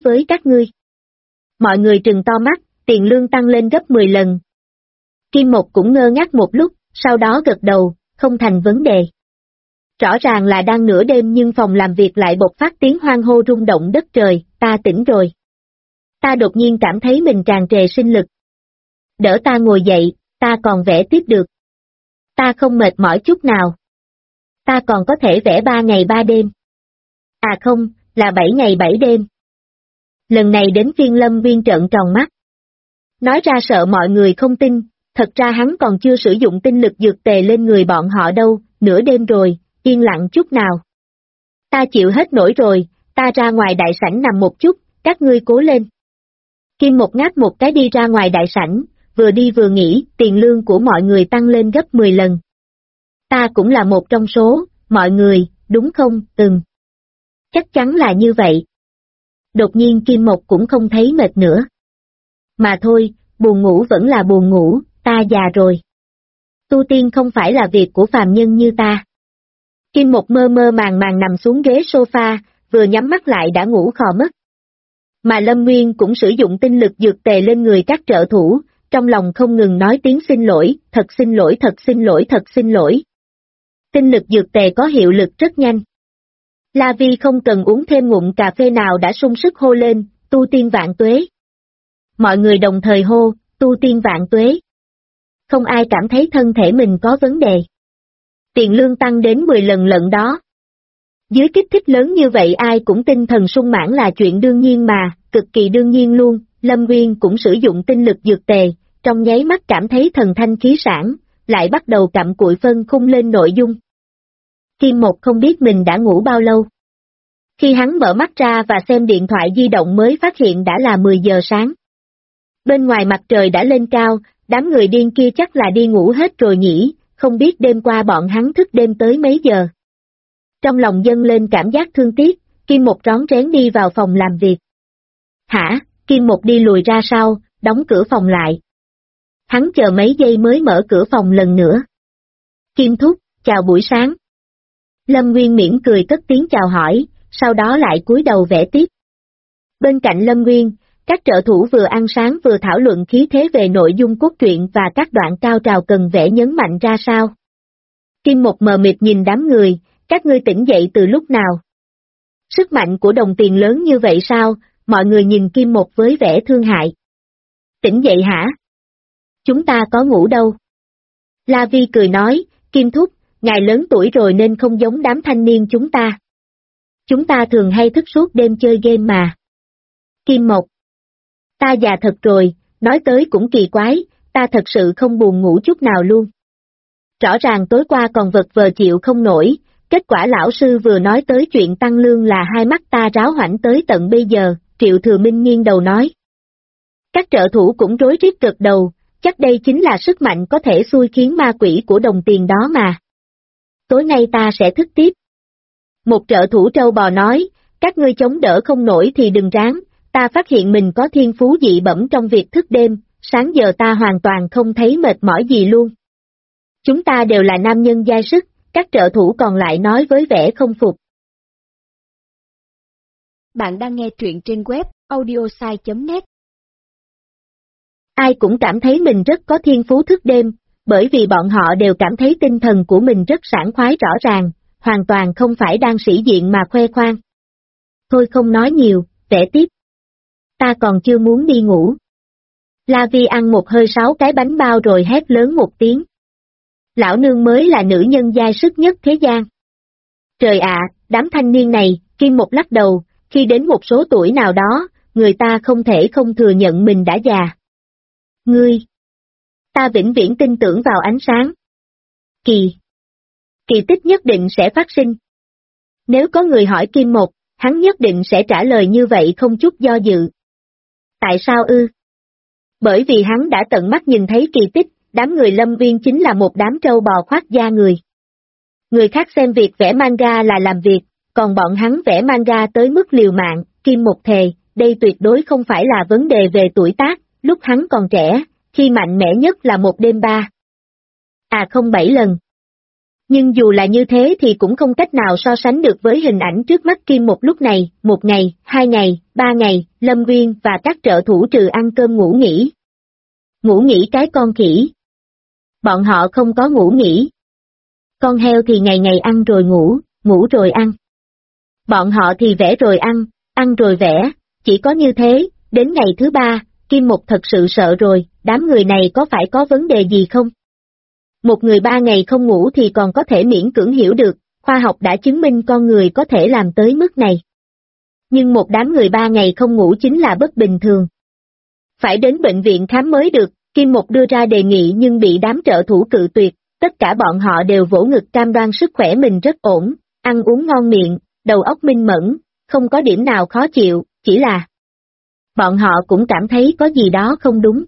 với các ngươi. Mọi người trừng to mắt, tiền lương tăng lên gấp 10 lần. Kim Mộc cũng ngơ ngác một lúc, sau đó gật đầu, không thành vấn đề. Rõ ràng là đang nửa đêm nhưng phòng làm việc lại bộc phát tiếng hoan hô rung động đất trời, ta tỉnh rồi. Ta đột nhiên cảm thấy mình tràn trề sinh lực. Đỡ ta ngồi dậy, ta còn vẽ tiếp được. Ta không mệt mỏi chút nào. Ta còn có thể vẽ 3 ngày 3 đêm. À không, là 7 ngày 7 đêm. Lần này đến phiên Lâm Nguyên trợn tròn mắt. Nói ra sợ mọi người không tin, thật ra hắn còn chưa sử dụng tinh lực dược tề lên người bọn họ đâu, nửa đêm rồi, yên lặng chút nào. Ta chịu hết nổi rồi, ta ra ngoài đại sảnh nằm một chút, các ngươi cố lên. Kim Mộc ngáp một cái đi ra ngoài đại sảnh, vừa đi vừa nghĩ, tiền lương của mọi người tăng lên gấp 10 lần. Ta cũng là một trong số, mọi người, đúng không, Chắc chắn là như vậy. Đột nhiên Kim Mộc cũng không thấy mệt nữa. Mà thôi, buồn ngủ vẫn là buồn ngủ, ta già rồi. Tu tiên không phải là việc của phàm nhân như ta. Kim Mộc mơ mơ màng màng nằm xuống ghế sofa, vừa nhắm mắt lại đã ngủ khò mất. Mà Lâm Nguyên cũng sử dụng tinh lực dược tề lên người các trợ thủ, trong lòng không ngừng nói tiếng xin lỗi, thật xin lỗi, thật xin lỗi, thật xin lỗi. Tinh lực dược tề có hiệu lực rất nhanh. La Vi không cần uống thêm ngụm cà phê nào đã sung sức hô lên, tu tiên vạn tuế. Mọi người đồng thời hô, tu tiên vạn tuế. Không ai cảm thấy thân thể mình có vấn đề. Tiền lương tăng đến 10 lần lận đó. Dưới kích thích lớn như vậy ai cũng tinh thần sung mãn là chuyện đương nhiên mà, cực kỳ đương nhiên luôn. Lâm Nguyên cũng sử dụng tinh lực dược tề, trong nháy mắt cảm thấy thần thanh khí sản, lại bắt đầu cặm cụi phân khung lên nội dung. Kim Mộc không biết mình đã ngủ bao lâu. Khi hắn mở mắt ra và xem điện thoại di động mới phát hiện đã là 10 giờ sáng. Bên ngoài mặt trời đã lên cao, đám người điên kia chắc là đi ngủ hết rồi nhỉ, không biết đêm qua bọn hắn thức đêm tới mấy giờ. Trong lòng dâng lên cảm giác thương tiếc, Kim Mộc rón rén đi vào phòng làm việc. Hả? Kim Mộc đi lùi ra sau, đóng cửa phòng lại. Hắn chờ mấy giây mới mở cửa phòng lần nữa. Kim thúc, chào buổi sáng. Lâm Nguyên mỉm cười cất tiếng chào hỏi, sau đó lại cúi đầu vẽ tiếp. Bên cạnh Lâm Nguyên, các trợ thủ vừa ăn sáng vừa thảo luận khí thế về nội dung cốt truyện và các đoạn cao trào cần vẽ nhấn mạnh ra sao. Kim Mộc mờ mịt nhìn đám người, các ngươi tỉnh dậy từ lúc nào? Sức mạnh của đồng tiền lớn như vậy sao? Mọi người nhìn Kim Mộc với vẻ thương hại. Tỉnh dậy hả? Chúng ta có ngủ đâu? La Vi cười nói, Kim thúc, ngài lớn tuổi rồi nên không giống đám thanh niên chúng ta. Chúng ta thường hay thức suốt đêm chơi game mà. Kim Mộc. Ta già thật rồi, nói tới cũng kỳ quái, ta thật sự không buồn ngủ chút nào luôn. Rõ ràng tối qua còn vật vờ chịu không nổi, kết quả lão sư vừa nói tới chuyện tăng lương là hai mắt ta ráo hoảnh tới tận bây giờ, Triệu Thừa Minh nghiêng đầu nói. Các trợ thủ cũng rối rít gật đầu, chắc đây chính là sức mạnh có thể xui khiến ma quỷ của đồng tiền đó mà. Tối nay ta sẽ thức tiếp. Một trợ thủ trâu bò nói, các ngươi chống đỡ không nổi thì đừng ráng, ta phát hiện mình có thiên phú dị bẩm trong việc thức đêm, sáng giờ ta hoàn toàn không thấy mệt mỏi gì luôn. Chúng ta đều là nam nhân dai sức, các trợ thủ còn lại nói với vẻ không phục. Bạn đang nghe truyện trên web audiosai.net. Ai cũng cảm thấy mình rất có thiên phú thức đêm, bởi vì bọn họ đều cảm thấy tinh thần của mình rất sảng khoái rõ ràng, hoàn toàn không phải đang sĩ diện mà khoe khoang. Thôi không nói nhiều, vẽ tiếp. Ta còn chưa muốn đi ngủ. La Vi ăn một hơi 6 cái bánh bao rồi hét lớn một tiếng. Lão nương mới là nữ nhân giai sức nhất thế gian. Trời ạ, đám thanh niên này, Kim Mộc lắc đầu, khi đến một số tuổi nào đó, người ta không thể không thừa nhận mình đã già. Ngươi! Ta vĩnh viễn tin tưởng vào ánh sáng. Kỳ tích nhất định sẽ phát sinh. Nếu có người hỏi Kim Mộc, hắn nhất định sẽ trả lời như vậy không chút do dự. Tại sao ư? Bởi vì hắn đã tận mắt nhìn thấy kỳ tích, đám người Lâm Viên chính là một đám trâu bò khoác da người. Người khác xem việc vẽ manga là làm việc, còn bọn hắn vẽ manga tới mức liều mạng, Kim Mộc thề, đây tuyệt đối không phải là vấn đề về tuổi tác, lúc hắn còn trẻ, khi mạnh mẽ nhất là một đêm 3. À không 7 lần. Nhưng dù là như thế thì cũng không cách nào so sánh được với hình ảnh trước mắt Kim Một lúc này, 1 ngày, 2 ngày, 3 ngày, Lâm Nguyên và các trợ thủ trừ ăn cơm ngủ nghỉ. Ngủ nghỉ cái con khỉ. Bọn họ không có ngủ nghỉ. Con heo thì ngày ngày ăn rồi ngủ, ngủ rồi ăn. Bọn họ thì vẽ rồi ăn rồi vẽ, chỉ có như thế, đến ngày thứ 3, Kim Một thật sự sợ rồi, đám người này có phải có vấn đề gì không? Một người 3 ngày không ngủ thì còn có thể miễn cưỡng hiểu được, khoa học đã chứng minh con người có thể làm tới mức này. Nhưng một đám người 3 ngày không ngủ chính là bất bình thường. Phải đến bệnh viện khám mới được, Kim Một đưa ra đề nghị nhưng bị đám trợ thủ cự tuyệt, tất cả bọn họ đều vỗ ngực cam đoan sức khỏe mình rất ổn, ăn uống ngon miệng, đầu óc minh mẫn, không có điểm nào khó chịu, chỉ là bọn họ cũng cảm thấy có gì đó không đúng.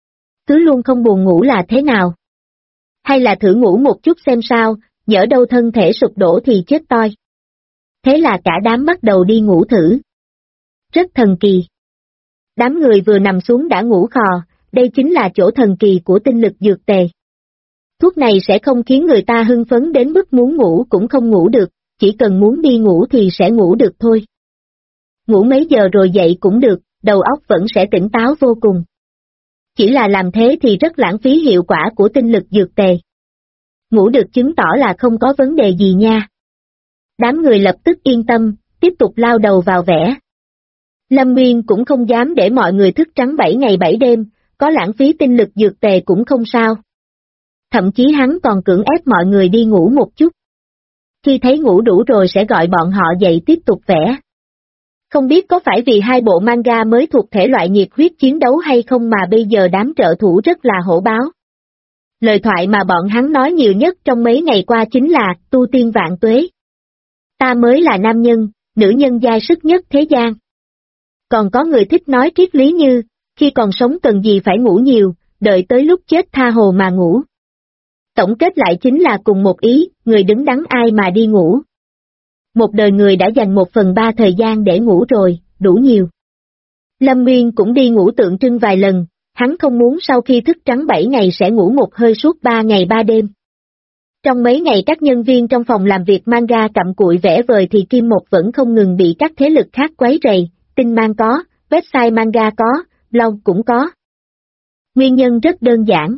Cứ luôn không buồn ngủ là thế nào? Hay là thử ngủ một chút xem sao, nhỡ đâu thân thể sụp đổ thì chết toi. Thế là cả đám bắt đầu đi ngủ thử. Rất thần kỳ. Đám người vừa nằm xuống đã ngủ khò, đây chính là chỗ thần kỳ của tinh lực dược tề. Thuốc này sẽ không khiến người ta hưng phấn đến mức muốn ngủ cũng không ngủ được, chỉ cần muốn đi ngủ thì sẽ ngủ được thôi. Ngủ mấy giờ rồi dậy cũng được, đầu óc vẫn sẽ tỉnh táo vô cùng. Chỉ là làm thế thì rất lãng phí hiệu quả của tinh lực dược tề. Ngủ được chứng tỏ là không có vấn đề gì nha. Đám người lập tức yên tâm, tiếp tục lao đầu vào vẽ. Lâm Nguyên cũng không dám để mọi người thức trắng 7 ngày 7 đêm, có lãng phí tinh lực dược tề cũng không sao. Thậm chí hắn còn cưỡng ép mọi người đi ngủ một chút. Khi thấy ngủ đủ rồi sẽ gọi bọn họ dậy tiếp tục vẽ. Không biết có phải vì 2 bộ manga mới thuộc thể loại nhiệt huyết chiến đấu hay không mà bây giờ đám trợ thủ rất là hổ báo. Lời thoại mà bọn hắn nói nhiều nhất trong mấy ngày qua chính là tu tiên vạn tuế. Ta mới là nam nhân, nữ nhân giai sức nhất thế gian. Còn có người thích nói triết lý như, khi còn sống cần gì phải ngủ nhiều, đợi tới lúc chết tha hồ mà ngủ. Tổng kết lại chính là cùng một ý, người đứng đắn ai mà đi ngủ. Một đời người đã dành 1/3 thời gian để ngủ rồi, đủ nhiều. Lâm Nguyên cũng đi ngủ tượng trưng vài lần, hắn không muốn sau khi thức trắng 7 ngày sẽ ngủ một hơi suốt 3 ngày 3 đêm. Trong mấy ngày các nhân viên trong phòng làm việc manga cặm cụi vẽ vời thì Kim Một vẫn không ngừng bị các thế lực khác quấy rầy, tin mang có, website manga có, blog cũng có. Nguyên nhân rất đơn giản.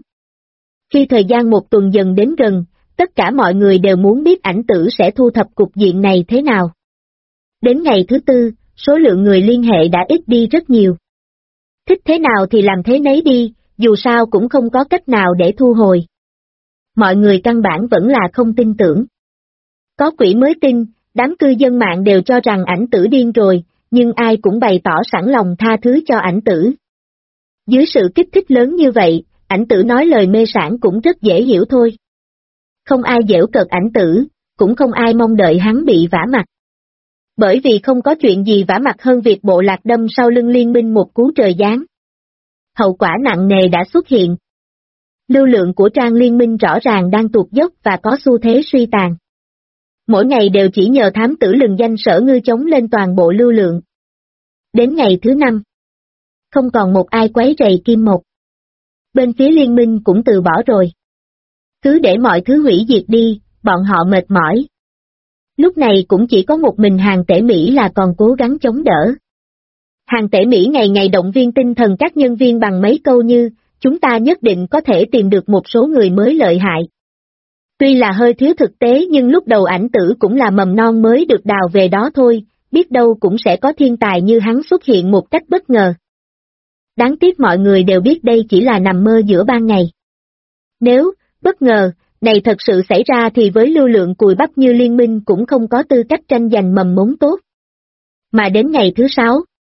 Khi thời gian 1 tuần dần đến gần, tất cả mọi người đều muốn biết ảnh tử sẽ thu thập cục diện này thế nào. Đến ngày thứ 4, số lượng người liên hệ đã ít đi rất nhiều. Thích thế nào thì làm thế nấy đi, dù sao cũng không có cách nào để thu hồi. Mọi người căn bản vẫn là không tin tưởng. Có quỷ mới tin, đám cư dân mạng đều cho rằng ảnh tử điên rồi, nhưng ai cũng bày tỏ sẵn lòng tha thứ cho ảnh tử. Dưới sự kích thích lớn như vậy, ảnh tử nói lời mê sảng cũng rất dễ hiểu thôi. Không ai giễu cợt ảnh tử, cũng không ai mong đợi hắn bị vả mặt. Bởi vì không có chuyện gì vả mặt hơn việc bộ lạc đâm sau lưng liên minh một cú trời giáng. Hậu quả nặng nề đã xuất hiện. Lưu lượng của trang liên minh rõ ràng đang tụt dốc và có xu thế suy tàn. Mỗi ngày đều chỉ nhờ thám tử lừng danh Sở Ngư chống lên toàn bộ lưu lượng. Đến ngày thứ 5, không còn một ai quấy rầy Kim Một. Bên phía liên minh cũng từ bỏ rồi. Cứ để mọi thứ hủy diệt đi, bọn họ mệt mỏi. Lúc này cũng chỉ có một mình Hàng Tể Mỹ là còn cố gắng chống đỡ. Hàng Tể Mỹ ngày ngày động viên tinh thần các nhân viên bằng mấy câu như, chúng ta nhất định có thể tìm được một số người mới lợi hại. Tuy là hơi thiếu thực tế nhưng lúc đầu ảnh tử cũng là mầm non mới được đào về đó thôi, biết đâu cũng sẽ có thiên tài như hắn xuất hiện một cách bất ngờ. Đáng tiếc mọi người đều biết đây chỉ là nằm mơ giữa ban ngày. Nếu, bất ngờ, này thật sự xảy ra thì với lưu lượng cùi bắp như liên minh cũng không có tư cách tranh giành mầm mống tốt. Mà đến ngày thứ 6,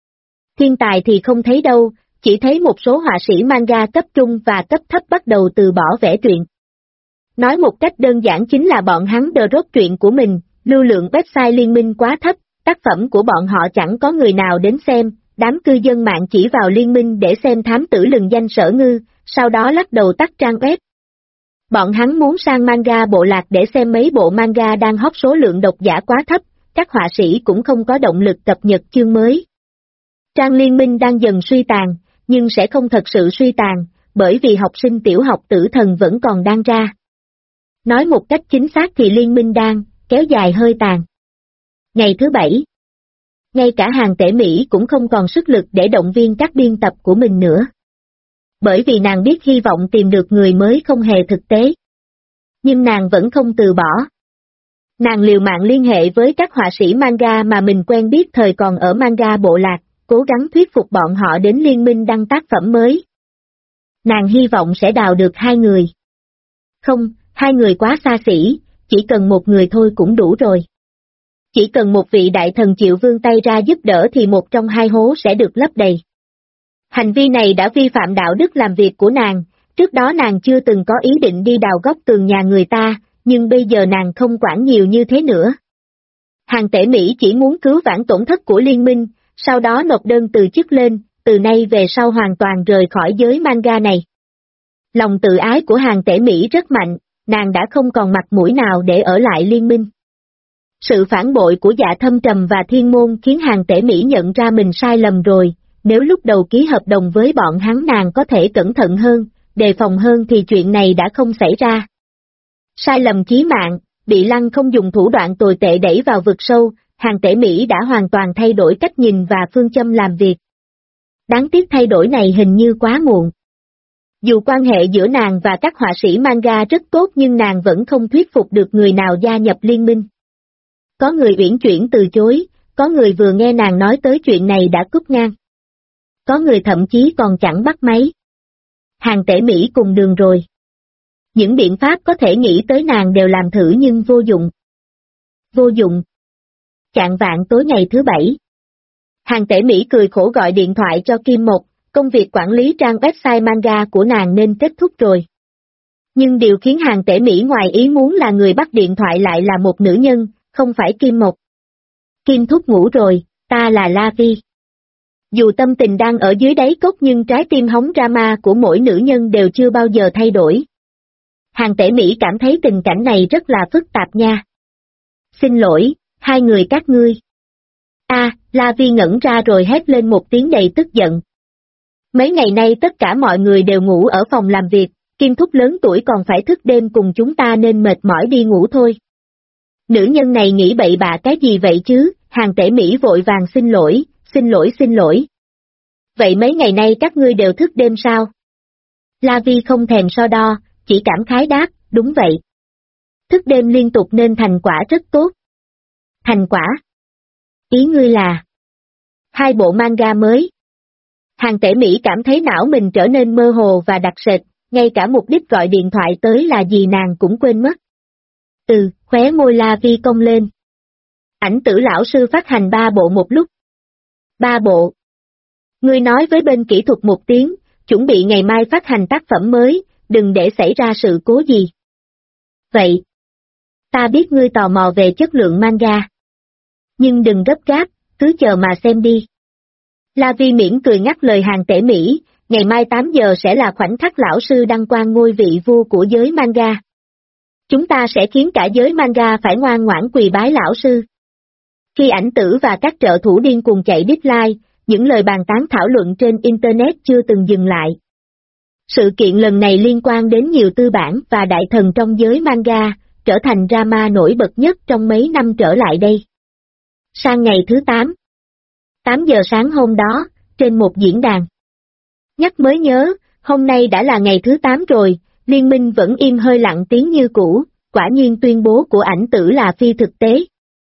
thiên tài thì không thấy đâu, chỉ thấy một số họa sĩ manga cấp trung và cấp thấp bắt đầu từ bỏ vẽ truyện. Nói một cách đơn giản chính là bọn hắn drop truyện của mình, lưu lượng website liên minh quá thấp, tác phẩm của bọn họ chẳng có người nào đến xem, đám cư dân mạng chỉ vào liên minh để xem thám tử lừng danh Sở Ngư, sau đó lắc đầu tắt trang web. Bọn hắn muốn sang manga bộ lạc để xem mấy bộ manga đang hot số lượng độc giả quá thấp, các họa sĩ cũng không có động lực cập nhật chương mới. Trang liên minh đang dần suy tàn, nhưng sẽ không thật sự suy tàn, bởi vì học sinh tiểu học tử thần vẫn còn đang ra. Nói một cách chính xác thì liên minh đang kéo dài hơi tàn. Ngày thứ 7, ngay cả Hàn Tể Mỹ cũng không còn sức lực để động viên các biên tập của mình nữa. Bởi vì nàng biết hy vọng tìm được người mới không hề thực tế. Nhưng nàng vẫn không từ bỏ. Nàng liều mạng liên hệ với các họa sĩ manga mà mình quen biết thời còn ở manga bộ lạc, cố gắng thuyết phục bọn họ đến liên minh đăng tác phẩm mới. Nàng hy vọng sẽ đào được 2 người. Không, 2 người quá xa xỉ, chỉ cần một người thôi cũng đủ rồi. Chỉ cần một vị đại thần chịu vươn tay ra giúp đỡ thì một trong 2 hố sẽ được lấp đầy. Hành vi này đã vi phạm đạo đức làm việc của nàng, trước đó nàng chưa từng có ý định đi đào góc tường nhà người ta, nhưng bây giờ nàng không quản nhiều như thế nữa. Hàn Tể Mỹ chỉ muốn cứu vãn tổn thất của liên minh, sau đó nộp đơn từ chức lên, từ nay về sau hoàn toàn rời khỏi giới manga này. Lòng tự ái của Hàn Tể Mỹ rất mạnh, nàng đã không còn mặt mũi nào để ở lại liên minh. Sự phản bội của Dạ Thâm Trầm và Thiên Môn khiến Hàn Tể Mỹ nhận ra mình sai lầm rồi, nếu lúc đầu ký hợp đồng với bọn hắn nàng có thể cẩn thận hơn, đề phòng hơn thì chuyện này đã không xảy ra. Sai lầm chí mạng, bị Lăng không dùng thủ đoạn tồi tệ đẩy vào vực sâu, Hàn Tể Mỹ đã hoàn toàn thay đổi cách nhìn và phương châm làm việc. Đáng tiếc thay đổi này hình như quá muộn. Dù quan hệ giữa nàng và các họa sĩ manga rất tốt nhưng nàng vẫn không thuyết phục được người nào gia nhập liên minh. Có người uyển chuyển từ chối, có người vừa nghe nàng nói tới chuyện này đã cúp ngang. Có người thậm chí còn chẳng bắt máy. Hàn Tể Mỹ cùng đường rồi. Những biện pháp có thể nghĩ tới nàng đều làm thử nhưng vô dụng. Vô dụng. Chạng vạng tối ngày thứ 7. Hàn Tể Mỹ cười khổ gọi điện thoại cho Kim Mộc, công việc quản lý trang website manga của nàng nên kết thúc rồi. Nhưng điều khiến Hàn Tể Mỹ ngoài ý muốn là người bắt điện thoại lại là một nữ nhân, không phải Kim Mộc. Kim thúc ngủ rồi, ta là La Vi. Dù tâm tình đang ở dưới đáy cốc nhưng trái tim hóng drama của mỗi nữ nhân đều chưa bao giờ thay đổi. Hàn Tể Mỹ cảm thấy tình cảnh này rất là phức tạp nha. Xin lỗi, 2 người các ngươi. La Vi ngẩn ra rồi hét lên một tiếng đầy tức giận. Mấy ngày nay tất cả mọi người đều ngủ ở phòng làm việc, Kim thúc lớn tuổi còn phải thức đêm cùng chúng ta nên mệt mỏi đi ngủ thôi. Nữ nhân này nghĩ bậy bạ cái gì vậy chứ, Hàn Tể Mỹ vội vàng xin lỗi. Vậy mấy ngày nay các ngươi đều thức đêm sao? La Vi không thèm so đo, chỉ cảm khái đáp, đúng vậy. Thức đêm liên tục nên thành quả rất tốt. Thành quả? Ý ngươi là 2 bộ manga mới. Hàn Tể Mỹ cảm thấy não mình trở nên mơ hồ và đặc sệt, ngay cả mục đích gọi điện thoại tới là gì nàng cũng quên mất. Khóe môi La Vi cong lên. Ảnh Tử lão sư phát hành 3 bộ một lúc. 3 bộ. Ngươi nói với bên kỹ thuật một tiếng, chuẩn bị ngày mai phát hành tác phẩm mới, đừng để xảy ra sự cố gì. Vậy. Ta biết ngươi tò mò về chất lượng manga. Nhưng đừng gấp gáp, cứ chờ mà xem đi. La Vi mỉm cười ngắt lời Hàn Tể Mỹ, ngày mai 8 giờ sẽ là khoảnh khắc lão sư đăng quang ngôi vị vua của giới manga. Chúng ta sẽ khiến cả giới manga phải ngoan ngoãn quỳ bái lão sư. Khi Ảnh Tử và các trợ thủ điên cuồng chạy deadline, những lời bàn tán thảo luận trên Internet chưa từng dừng lại. Sự kiện lần này liên quan đến nhiều tư bản và đại thần trong giới manga, trở thành drama nổi bật nhất trong mấy năm trở lại đây. Sang ngày thứ 8. 8 giờ sáng hôm đó, trên một diễn đàn. Nhắc mới nhớ, hôm nay đã là ngày thứ 8 rồi, liên minh vẫn im hơi lặng tiếng như cũ, quả nhiên tuyên bố của Ảnh Tử là phi thực tế.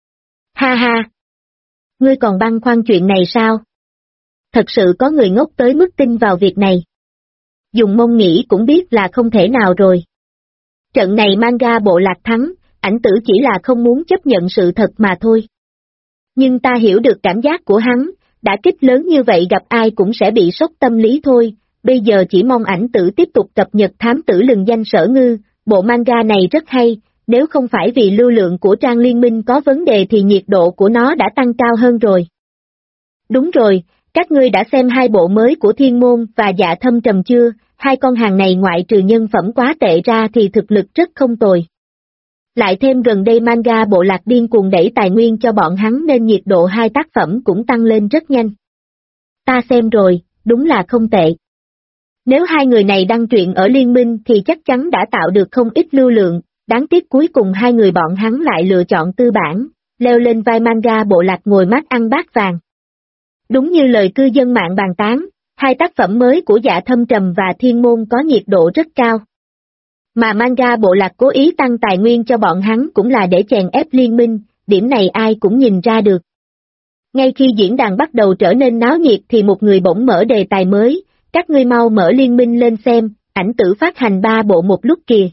Ha ha! Ngươi còn băn khoăn chuyện này sao? Thật sự có người ngốc tới mức tin vào việc này. Dùng mông nghĩ cũng biết là không thể nào rồi. Trận này manga bộ lạc thắng, Ảnh Tử chỉ là không muốn chấp nhận sự thật mà thôi. Nhưng ta hiểu được cảm giác của hắn, đã kích lớn như vậy gặp ai cũng sẽ bị sốc tâm lý thôi, bây giờ chỉ mong Ảnh Tử tiếp tục cập nhật thám tử lừng danh Sở Ngư, bộ manga này rất hay, nếu không phải vì lưu lượng của trang liên minh có vấn đề thì nhiệt độ của nó đã tăng cao hơn rồi. Đúng rồi, các ngươi đã xem 2 bộ mới của Thiên Môn và Dạ Thâm Trầm chưa, 2 con hàng này ngoại trừ nhân phẩm quá tệ ra thì thực lực rất không tồi. Lại thêm gần đây manga bộ lạc điên cuồng đẩy tài nguyên cho bọn hắn nên nhiệt độ 2 tác phẩm cũng tăng lên rất nhanh. Ta xem rồi, đúng là không tệ. Nếu 2 người này đăng truyện ở liên minh thì chắc chắn đã tạo được không ít lưu lượng, đáng tiếc cuối cùng hai người bọn hắn lại lựa chọn tư bản, leo lên vai manga bộ lạc ngồi mát ăn bát vàng. Đúng như lời cư dân mạng bàn tán, hai tác phẩm mới của Dạ Thâm Trầm và Thiên Môn có nhiệt độ rất cao. Mà manga bộ lạc cố ý tăng tài nguyên cho bọn hắn cũng là để chèn ép liên minh, điểm này ai cũng nhìn ra được. Ngay khi diễn đàn bắt đầu trở nên náo nhiệt thì một người bỗng mở đề tài mới, các ngươi mau mở liên minh lên xem, ảnh tử phát hành 3 bộ một lúc kìa.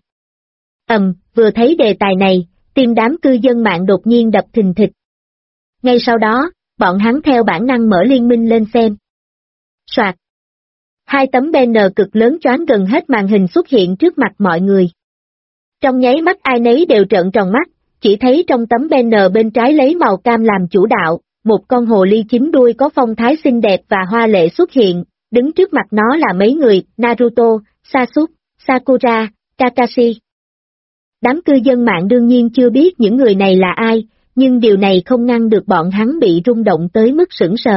Vừa thấy đề tài này, tim đám cư dân mạng đột nhiên đập thình thịch. Ngay sau đó, bọn hắn theo bản năng mở liên minh lên xem. Soạt. Hai tấm banner cực lớn choáng gần hết màn hình xuất hiện trước mặt mọi người. Trong nháy mắt ai nấy đều trợn tròn mắt, chỉ thấy trong tấm banner bên trái lấy màu cam làm chủ đạo, một con hồ ly chín đuôi có phong thái xinh đẹp và hoa lệ xuất hiện, đứng trước mặt nó là mấy người, Naruto, Sasuke, Sakura, Kakashi. Đám cư dân mạng đương nhiên chưa biết những người này là ai, nhưng điều này không ngăn được bọn hắn bị rung động tới mức sững sờ.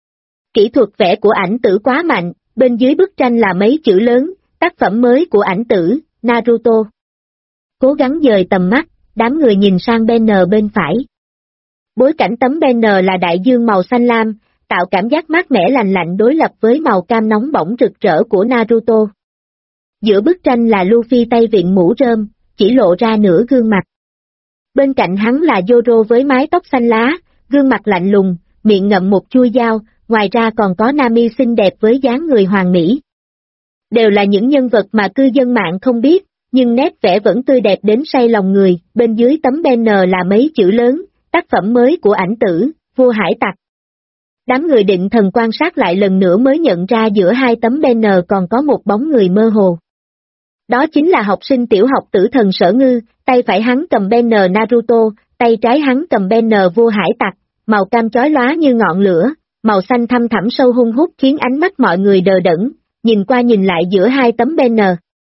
Kỹ thuật vẽ của ảnh tử quá mạnh, bên dưới bức tranh là mấy chữ lớn, tác phẩm mới của ảnh tử, Naruto. Cố gắng dời tầm mắt, đám người nhìn sang banner bên phải. Bối cảnh tấm banner là đại dương màu xanh lam, tạo cảm giác mát mẻ lành lạnh đối lập với màu cam nóng bỏng rực rỡ của Naruto. Giữa bức tranh là Luffy tay vịn mũ rơm, chỉ lộ ra nửa gương mặt. Bên cạnh hắn là Zoro với mái tóc xanh lá, gương mặt lạnh lùng, miệng ngậm một chuôi dao, ngoài ra còn có Nami xinh đẹp với dáng người hoàn mỹ. Đều là những nhân vật mà cư dân mạng không biết, nhưng nét vẽ vẫn tươi đẹp đến say lòng người, bên dưới tấm banner là mấy chữ lớn, tác phẩm mới của ảnh tử, Vua Hải Tặc. Đám người định thần quan sát lại lần nữa mới nhận ra giữa hai tấm banner còn có một bóng người mơ hồ. Đó chính là học sinh tiểu học Tử Thần Sở Ngư, tay phải hắn cầm banner Naruto, tay trái hắn cầm banner Vua Hải Tặc, màu cam chói lóa như ngọn lửa, màu xanh thăm thẳm sâu hun hút khiến ánh mắt mọi người đờ đẫn, nhìn qua nhìn lại giữa hai tấm banner.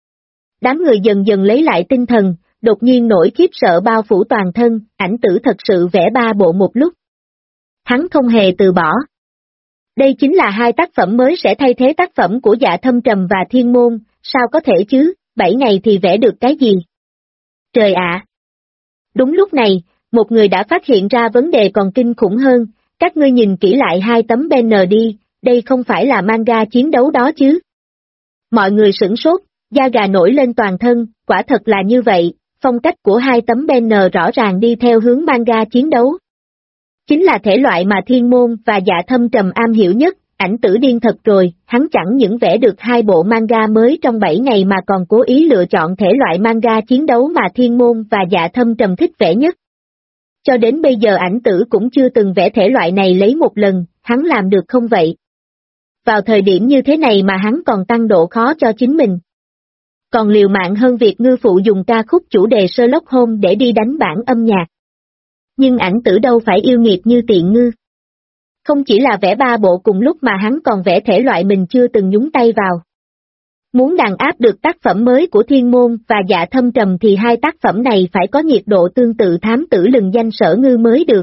Đám người dần dần lấy lại tinh thần, đột nhiên nỗi khiếp sợ bao phủ toàn thân, ảnh tử thật sự vẽ 3 bộ một lúc. Hắn không hề từ bỏ. Đây chính là hai tác phẩm mới sẽ thay thế tác phẩm của Dạ Thâm Trầm và Thiên Môn, sao có thể chứ, 7 ngày thì vẽ được cái gì? Trời ạ! Đúng lúc này, một người đã phát hiện ra vấn đề còn kinh khủng hơn, các ngươi nhìn kỹ lại hai tấm banner đi, đây không phải là manga chiến đấu đó chứ? Mọi người sửng sốt, da gà nổi lên toàn thân, quả thật là như vậy, phong cách của hai tấm banner rõ ràng đi theo hướng manga chiến đấu. Chính là thể loại mà Thiên Môn và Dạ Thâm Trầm am hiểu nhất, ảnh tử điên thật rồi, hắn chẳng những vẽ được 2 bộ manga mới trong 7 ngày mà còn cố ý lựa chọn thể loại manga chiến đấu mà Thiên Môn và Dạ Thâm Trầm thích vẽ nhất. Cho đến bây giờ ảnh tử cũng chưa từng vẽ thể loại này lấy một lần, hắn làm được không vậy? Vào thời điểm như thế này mà hắn còn tăng độ khó cho chính mình. Còn liều mạng hơn việc ngư phụ dùng ca khúc chủ đề Sherlock Holmes để đi đánh bản âm nhạc. Nhưng ảnh tử đâu phải yêu nghiệt như Tiện Ngư. Không chỉ là vẽ 3 bộ cùng lúc mà hắn còn vẽ thể loại mình chưa từng nhúng tay vào. Muốn đàn áp được tác phẩm mới của Thiên Môn và Dạ Thâm Trầm thì hai tác phẩm này phải có nhiệt độ tương tự thám tử lừng danh Sở Ngư mới được.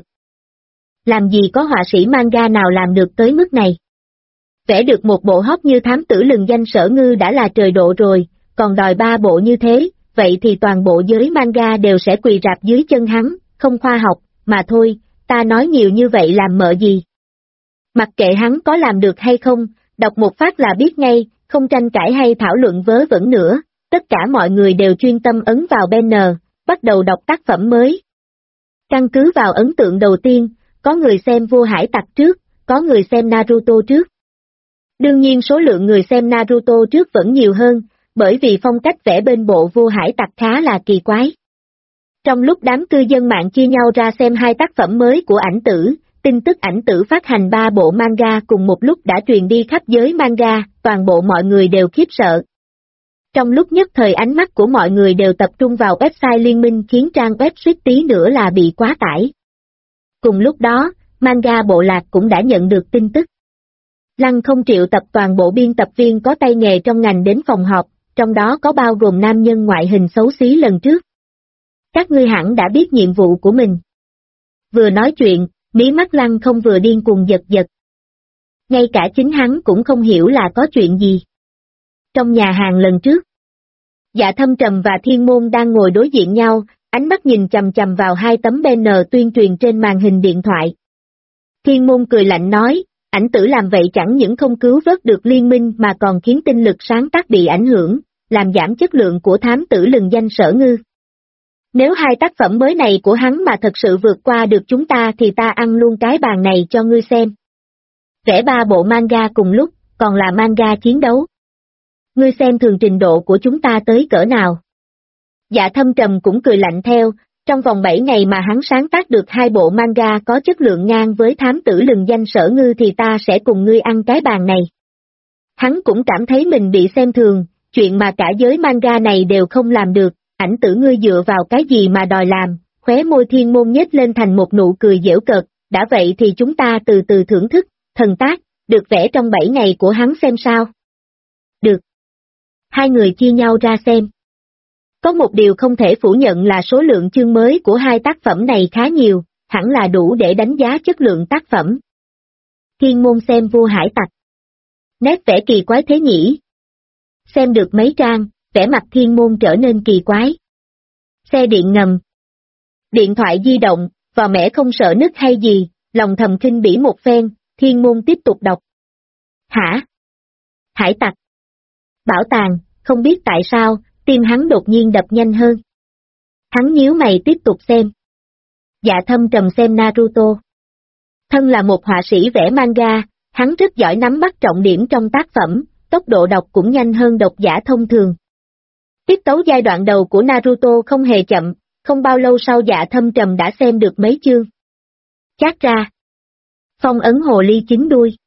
Làm gì có họa sĩ manga nào làm được tới mức này? Vẽ được một bộ hot như thám tử lừng danh Sở Ngư đã là trời độ rồi, còn đòi 3 bộ như thế, vậy thì toàn bộ giới manga đều sẽ quỳ rạp dưới chân hắn, không khoa học, mà thôi, ta nói nhiều như vậy làm mợ gì? Mặc kệ hắn có làm được hay không, đọc một phát là biết ngay, không tranh cãi hay thảo luận vớ vẩn nữa, tất cả mọi người đều chuyên tâm ấn vào banner, bắt đầu đọc tác phẩm mới. Căn cứ vào ấn tượng đầu tiên, có người xem Vua Hải Tặc trước, có người xem Naruto trước. Đương nhiên số lượng người xem Naruto trước vẫn nhiều hơn, bởi vì phong cách vẽ bên bộ Vua Hải Tặc khá là kỳ quái. Trong lúc đám cư dân mạng chia nhau ra xem hai tác phẩm mới của ảnh tử, tin tức ảnh tử phát hành 3 bộ manga cùng một lúc đã truyền đi khắp giới manga, toàn bộ mọi người đều khiếp sợ. Trong lúc nhất thời ánh mắt của mọi người đều tập trung vào website liên minh khiến trang web suýt tí nữa là bị quá tải. Cùng lúc đó, manga bộ lạc cũng đã nhận được tin tức. Lăng không triệu tập toàn bộ biên tập viên có tay nghề trong ngành đến phòng họp, trong đó có bao gồm nam nhân ngoại hình xấu xí lần trước. Các ngươi hẳn đã biết nhiệm vụ của mình. Vừa nói chuyện, mí mắt Lăng không vừa điên cuồng giật giật. Ngay cả chính hắn cũng không hiểu là có chuyện gì. Trong nhà hàng lần trước, Dạ Thâm Trầm và Thiên Môn đang ngồi đối diện nhau, ánh mắt nhìn chằm chằm vào hai tấm banner tuyên truyền trên màn hình điện thoại. Thiên Môn cười lạnh nói, ảnh tử làm vậy chẳng những không cứu vớt được liên minh mà còn khiến tinh lực sáng tác bị ảnh hưởng, làm giảm chất lượng của thám tử lừng danh Sở Ngư. Nếu hai tác phẩm mới này của hắn mà thật sự vượt qua được chúng ta thì ta ăn luôn cái bàn này cho ngươi xem. Vẽ 3 bộ manga cùng lúc, còn là manga chiến đấu. Ngươi xem thường trình độ của chúng ta tới cỡ nào. Dạ Thâm Trầm cũng cười lạnh theo, trong vòng 7 ngày mà hắn sáng tác được 2 bộ manga có chất lượng ngang với thám tử lừng danh Sở Ngư thì ta sẽ cùng ngươi ăn cái bàn này. Hắn cũng cảm thấy mình bị xem thường, chuyện mà cả giới manga này đều không làm được, ảnh tử ngươi dựa vào cái gì mà đòi làm, khóe môi Thiên Môn nhếch lên thành một nụ cười giễu cợt, đã vậy thì chúng ta từ từ thưởng thức, thần tác, được vẽ trong 7 ngày của hắn xem sao. Được. Hai người chia nhau ra xem. Có một điều không thể phủ nhận là số lượng chương mới của hai tác phẩm này khá nhiều, hẳn là đủ để đánh giá chất lượng tác phẩm. Thiên Môn xem Vua Hải Tặc. Nét vẽ kỳ quái thế nhỉ? Xem được mấy trang, vẻ mặt Thiên Môn trở nên kỳ quái. Xe điện ngầm. Điện thoại di động, vò mẻ không sợ nứt hay gì, lòng thầm khinh bỉ một phen, Thiên Môn tiếp tục đọc. Hả? Hải tặc. Bảo tàng, không biết tại sao, tim hắn đột nhiên đập nhanh hơn. Hắn nhíu mày tiếp tục xem. Dạ Thâm Trầm xem Naruto. Thân là một họa sĩ vẽ manga, hắn rất giỏi nắm bắt trọng điểm trong tác phẩm, tốc độ đọc cũng nhanh hơn độc giả thông thường. Tiết tấu giai đoạn đầu của Naruto không hề chậm, không bao lâu sau Dạ Thâm Trầm đã xem được mấy chương. Chát ra. Phong ấn hồ ly chín đuôi.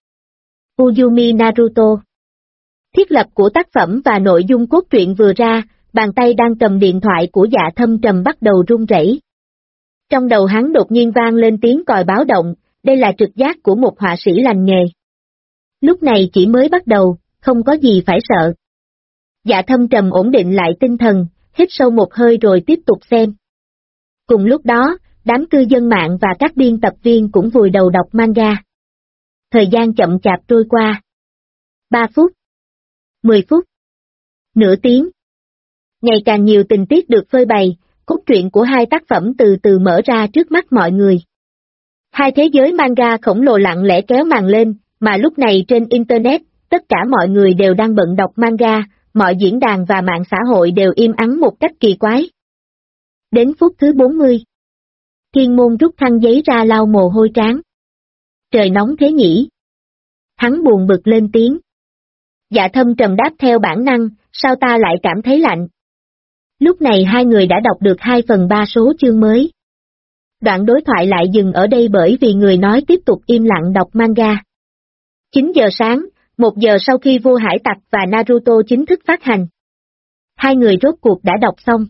Uzumi Naruto. Thiết lập của tác phẩm và nội dung cốt truyện vừa ra, bàn tay đang cầm điện thoại của Dạ Thâm Trầm bắt đầu run rẩy. Trong đầu hắn đột nhiên vang lên tiếng còi báo động, đây là trực giác của một họa sĩ lành nghề. Lúc này chỉ mới bắt đầu, không có gì phải sợ. Dạ Thâm Trầm ổn định lại tinh thần, hít sâu một hơi rồi tiếp tục xem. Cùng lúc đó, đám cư dân mạng và các biên tập viên cũng vùi đầu đọc manga. Thời gian chậm chạp trôi qua. 3 phút. 10 phút. Nửa tiếng. Ngày càng nhiều tình tiết được phơi bày, cốt truyện của hai tác phẩm từ từ mở ra trước mắt mọi người. Hai thế giới manga khổng lồ lặng lẽ kéo màn lên, mà lúc này trên Internet, tất cả mọi người đều đang bận đọc manga, mọi diễn đàn và mạng xã hội đều im ắng một cách kỳ quái. Đến phút thứ 40. Thiên Môn rút khăn giấy ra lau mồ hôi trán. Trời nóng thế nhỉ? Hắn buồn bực lên tiếng. Dạ Thâm Trầm đáp theo bản năng, sao ta lại cảm thấy lạnh? Lúc này hai người đã đọc được 2/3 số chương mới. Đoạn đối thoại lại dừng ở đây bởi vì người nói tiếp tục im lặng đọc manga. 9 giờ sáng, 1 giờ sau khi Vua Hải Tặc và Naruto chính thức phát hành. Hai người rốt cuộc đã đọc xong.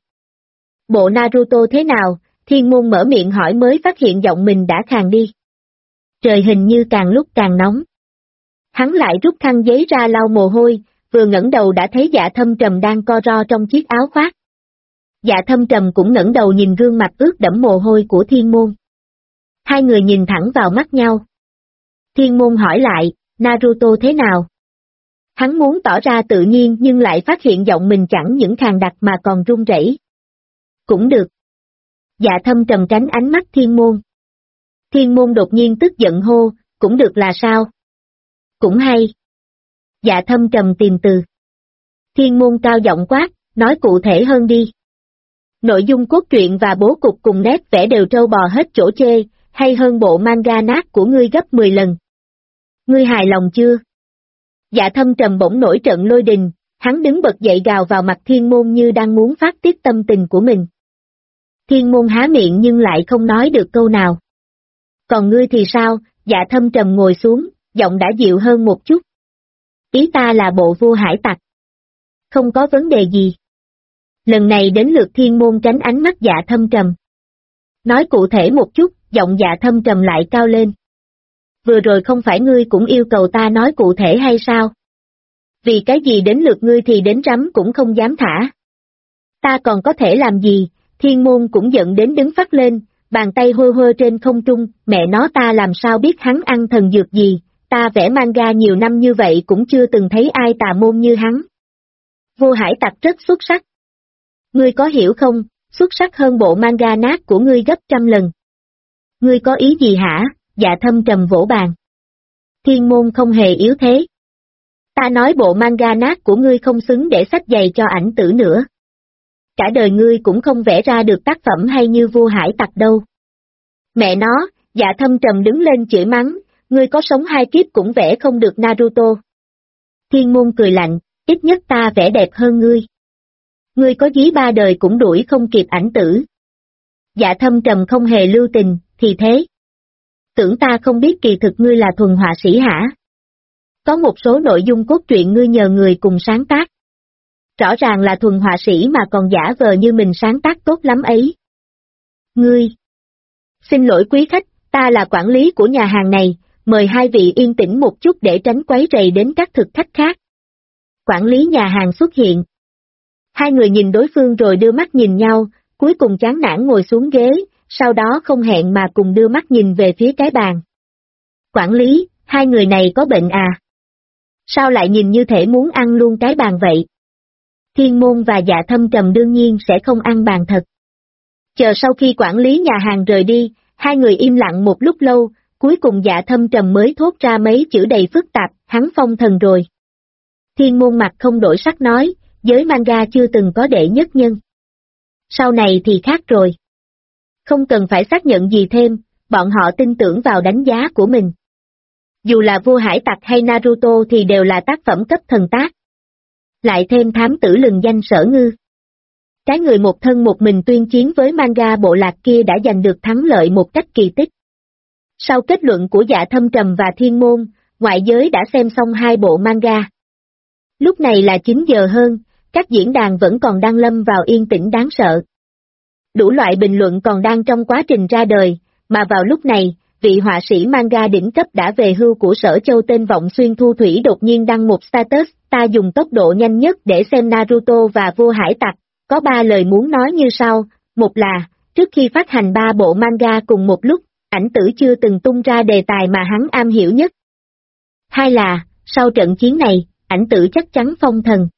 Bộ Naruto thế nào? Thiên Môn mở miệng hỏi mới phát hiện giọng mình đã khàn đi. Trời hình như càng lúc càng nóng. Hắn lại rút khăn giấy ra lau mồ hôi, vừa ngẩng đầu đã thấy Dạ Thâm Trầm đang co ro trong chiếc áo khoác. Dạ Thâm Trầm cũng ngẩng đầu nhìn gương mặt ướt đẫm mồ hôi của Thiên Môn. Hai người nhìn thẳng vào mắt nhau. Thiên Môn hỏi lại, Naruto thế nào? Hắn muốn tỏ ra tự nhiên nhưng lại phát hiện giọng mình chẳng những khàn đặc mà còn run rẩy. Cũng được. Dạ Thâm Trầm tránh ánh mắt Thiên Môn. Thiên Môn đột nhiên tức giận hô, cũng được là sao? Cũng hay. Dạ Thâm Trầm tìm từ. Thiên Môn cao giọng quát, nói cụ thể hơn đi. Nội dung cốt truyện và bố cục cùng nét vẽ đều trâu bò hết chỗ chê, hay hơn bộ manga nát của ngươi gấp 10 lần. Ngươi hài lòng chưa? Dạ Thâm Trầm bỗng nổi trận lôi đình, hắn đứng bật dậy gào vào mặt Thiên Môn như đang muốn phát tiết tâm tình của mình. Thiên Môn há miệng nhưng lại không nói được câu nào. Còn ngươi thì sao? Dạ Thâm Trầm ngồi xuống, giọng đã dịu hơn một chút. Ý ta là bộ Vua Hải Tặc. Không có vấn đề gì. Lần này đến lượt Thiên Môn tránh ánh mắt Dạ Thâm Trầm. Nói cụ thể một chút, giọng Dạ Thâm Trầm lại cao lên. Vừa rồi không phải ngươi cũng yêu cầu ta nói cụ thể hay sao? Vì cái gì đến lượt ngươi thì đến rắm cũng không dám thả. Ta còn có thể làm gì? Thiên Môn cũng giận đến đứng phắt lên, bàn tay hơ hơ trên không trung, mẹ nó ta làm sao biết hắn ăn thần dược gì, ta vẽ manga nhiều năm như vậy cũng chưa từng thấy ai tà môn như hắn. Vua Hải Tặc rất xuất sắc. Ngươi có hiểu không, xuất sắc hơn bộ manga nát của ngươi gấp trăm lần. Ngươi có ý gì hả? Dạ Thâm trầm vỗ bàn. Thiên môn không hề yếu thế. Ta nói bộ manga nát của ngươi không xứng để xách giày cho ảnh tử nữa. Cả đời ngươi cũng không vẽ ra được tác phẩm hay như vua hải tặc đâu. Mẹ nó, Dạ Thâm trầm đứng lên chửi mắng, ngươi có sống 2 kiếp cũng vẽ không được Naruto. Thiên môn cười lạnh, ít nhất ta vẽ đẹp hơn ngươi. Ngươi có dí 3 đời cũng đuổi không kịp ảnh tử. Dạ Thâm trầm không hề lưu tình, thì thế. Tưởng ta không biết kỳ thực ngươi là thuần họa sĩ hả? Có một số nội dung cốt truyện ngươi nhờ người cùng sáng tác. Rõ ràng là thuần họa sĩ mà còn giả vờ như mình sáng tác tốt lắm ấy. Ngươi! Xin lỗi quý khách, ta là quản lý của nhà hàng này, mời 2 vị yên tĩnh một chút để tránh quấy rầy đến các thực khách khác. Quản lý nhà hàng xuất hiện. 2 người nhìn đối phương rồi đưa mắt nhìn nhau, cuối cùng chán nản ngồi xuống ghế, sau đó không hẹn mà cùng đưa mắt nhìn về phía cái bàn. Quản lý, 2 người này có bệnh à? Sao lại nhìn như thể muốn ăn luôn cái bàn vậy? Thiên môn và Dạ Thâm trầm đương nhiên sẽ không ăn bàn thật. Chờ sau khi quản lý nhà hàng rời đi, 2 người im lặng một lúc lâu, cuối cùng Dạ Thâm trầm mới thốt ra mấy chữ đầy phức tạp, hắn phong thần rồi. Thiên môn mặt không đổi sắc nói, giới manga chưa từng có đệ nhất nhân. Sau này thì khác rồi. Không cần phải xác nhận gì thêm, bọn họ tin tưởng vào đánh giá của mình. Dù là vua hải tặc hay Naruto thì đều là tác phẩm cấp thần tác. Lại thêm thám tử lừng danh Sở Ngư. Cái người một thân một mình tuyên chiến với manga bộ lạc kia đã giành được thắng lợi một cách kỳ tích. Sau kết luận của Dạ Thâm trầm và Thiên môn, ngoại giới đã xem xong 2 bộ manga. Lúc này là 9 giờ hơn, các diễn đàn vẫn còn đang lâm vào yên tĩnh đáng sợ. Đủ loại bình luận còn đang trong quá trình ra đời, mà vào lúc này, vị họa sĩ manga đỉnh cấp đã về hưu của Sở Châu tên Vọng Xuyên Thu Thủy đột nhiên đăng một status, ta dùng tốc độ nhanh nhất để xem Naruto và vua hải tặc, có 3 lời muốn nói như sau, một là, trước khi phát hành 3 bộ manga cùng một lúc, ảnh tử chưa từng tung ra đề tài mà hắn am hiểu nhất. 2 là, sau trận chiến này, ảnh tử chắc chắn phong thần.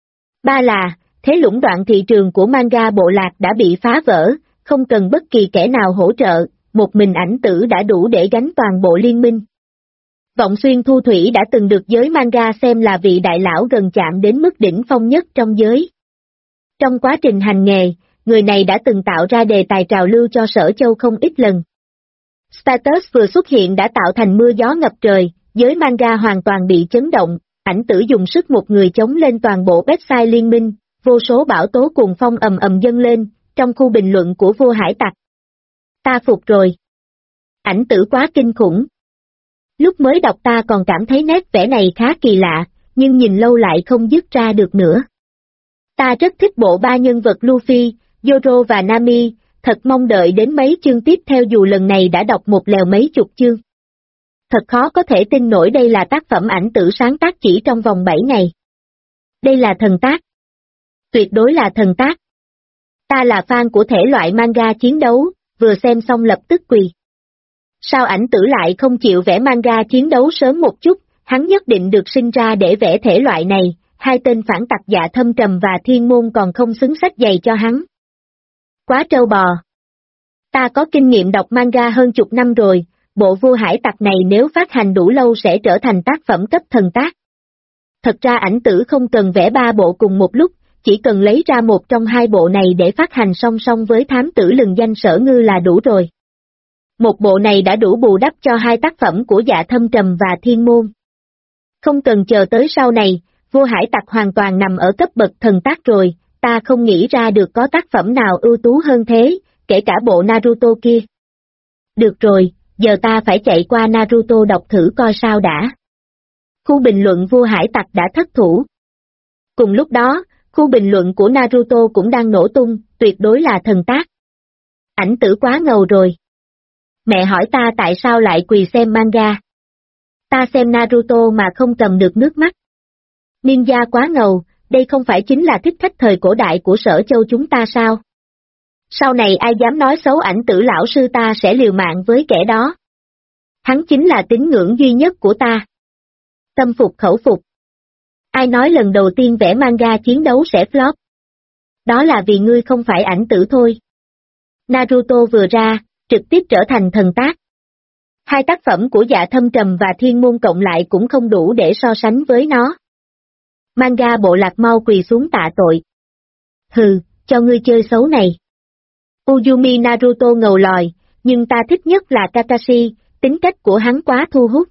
3 là, thế lũng đoạn thị trường của manga bộ lạc đã bị phá vỡ, không cần bất kỳ kẻ nào hỗ trợ, một mình ảnh tử đã đủ để gánh toàn bộ liên minh. Vọng Xuyên Thu Thủy đã từng được giới manga xem là vị đại lão gần chạm đến mức đỉnh phong nhất trong giới. Trong quá trình hành nghề, người này đã từng tạo ra đề tài trào lưu cho Sở Châu không ít lần. Status vừa xuất hiện đã tạo thành mưa gió ngập trời, giới manga hoàn toàn bị chấn động, ảnh tử dùng sức một người chống lên toàn bộ website liên minh, vô số bão tố cuồng phong ầm ầm dâng lên, trong khu bình luận của vua hải tặc. Ta phục rồi. Ảnh tử quá kinh khủng. Lúc mới đọc ta còn cảm thấy nét vẽ này khá kỳ lạ, nhưng nhìn lâu lại không dứt ra được nữa. Ta rất thích bộ 3 nhân vật Luffy, Zoro và Nami, thật mong đợi đến mấy chương tiếp theo dù lần này đã đọc một lèo mấy chục chương. Thật khó có thể tin nổi đây là tác phẩm ảnh tử sáng tác chỉ trong vòng 7 ngày. Đây là thần tác. Tuyệt đối là thần tác. Ta là fan của thể loại manga chiến đấu, vừa xem xong lập tức quỳ. Sao ảnh tử lại không chịu vẽ manga chiến đấu sớm một chút, hắn nhất định được sinh ra để vẽ thể loại này, 2 tên phản tặc Dạ Thâm trầm và Thiên môn còn không xứng xách giày cho hắn. Quá trâu bò. Ta có kinh nghiệm đọc manga hơn chục năm rồi, bộ vua hải tặc này nếu phát hành đủ lâu sẽ trở thành tác phẩm cấp thần tác. Thật ra ảnh tử không cần vẽ 3 bộ cùng một lúc, chỉ cần lấy ra một trong 2 bộ này để phát hành song song với thám tử lừng danh Sở Ngư là đủ rồi. Một bộ này đã đủ bù đắp cho 2 tác phẩm của Dạ Thâm trầm và Thiên môn. Không cần chờ tới sau này, vua hải tặc hoàn toàn nằm ở cấp bậc thần tác rồi, ta không nghĩ ra được có tác phẩm nào ưu tú hơn thế, kể cả bộ Naruto kia. Được rồi, giờ ta phải chạy qua Naruto đọc thử coi sao đã. Khu bình luận vua hải tặc đã thất thủ. Cùng lúc đó, khu bình luận của Naruto cũng đang nổ tung, tuyệt đối là thần tác. Ảnh tử quá ngầu rồi. Mẹ hỏi ta tại sao lại quỳ xem manga. Ta xem Naruto mà không cầm được nước mắt. Ninja quá ngầu, đây không phải chính là thích khách thời cổ đại của Sở Châu chúng ta sao? Sau này ai dám nói xấu ảnh tử lão sư ta sẽ liều mạng với kẻ đó. Hắn chính là tín ngưỡng duy nhất của ta. Tâm phục khẩu phục. Ai nói lần đầu tiên vẽ manga chiến đấu sẽ flop? Đó là vì ngươi không phải ảnh tử thôi. Naruto vừa ra, trực tiếp trở thành thần tác. Hai tác phẩm của Dạ Thâm Trầm và Thiên Môn cộng lại cũng không đủ để so sánh với nó. Manga bộ lạc mau quỳ xuống tạ tội. Hừ, cho ngươi chơi xấu này. Uzumi Naruto ngầu lòi, nhưng ta thích nhất là Kakashi, tính cách của hắn quá thu hút.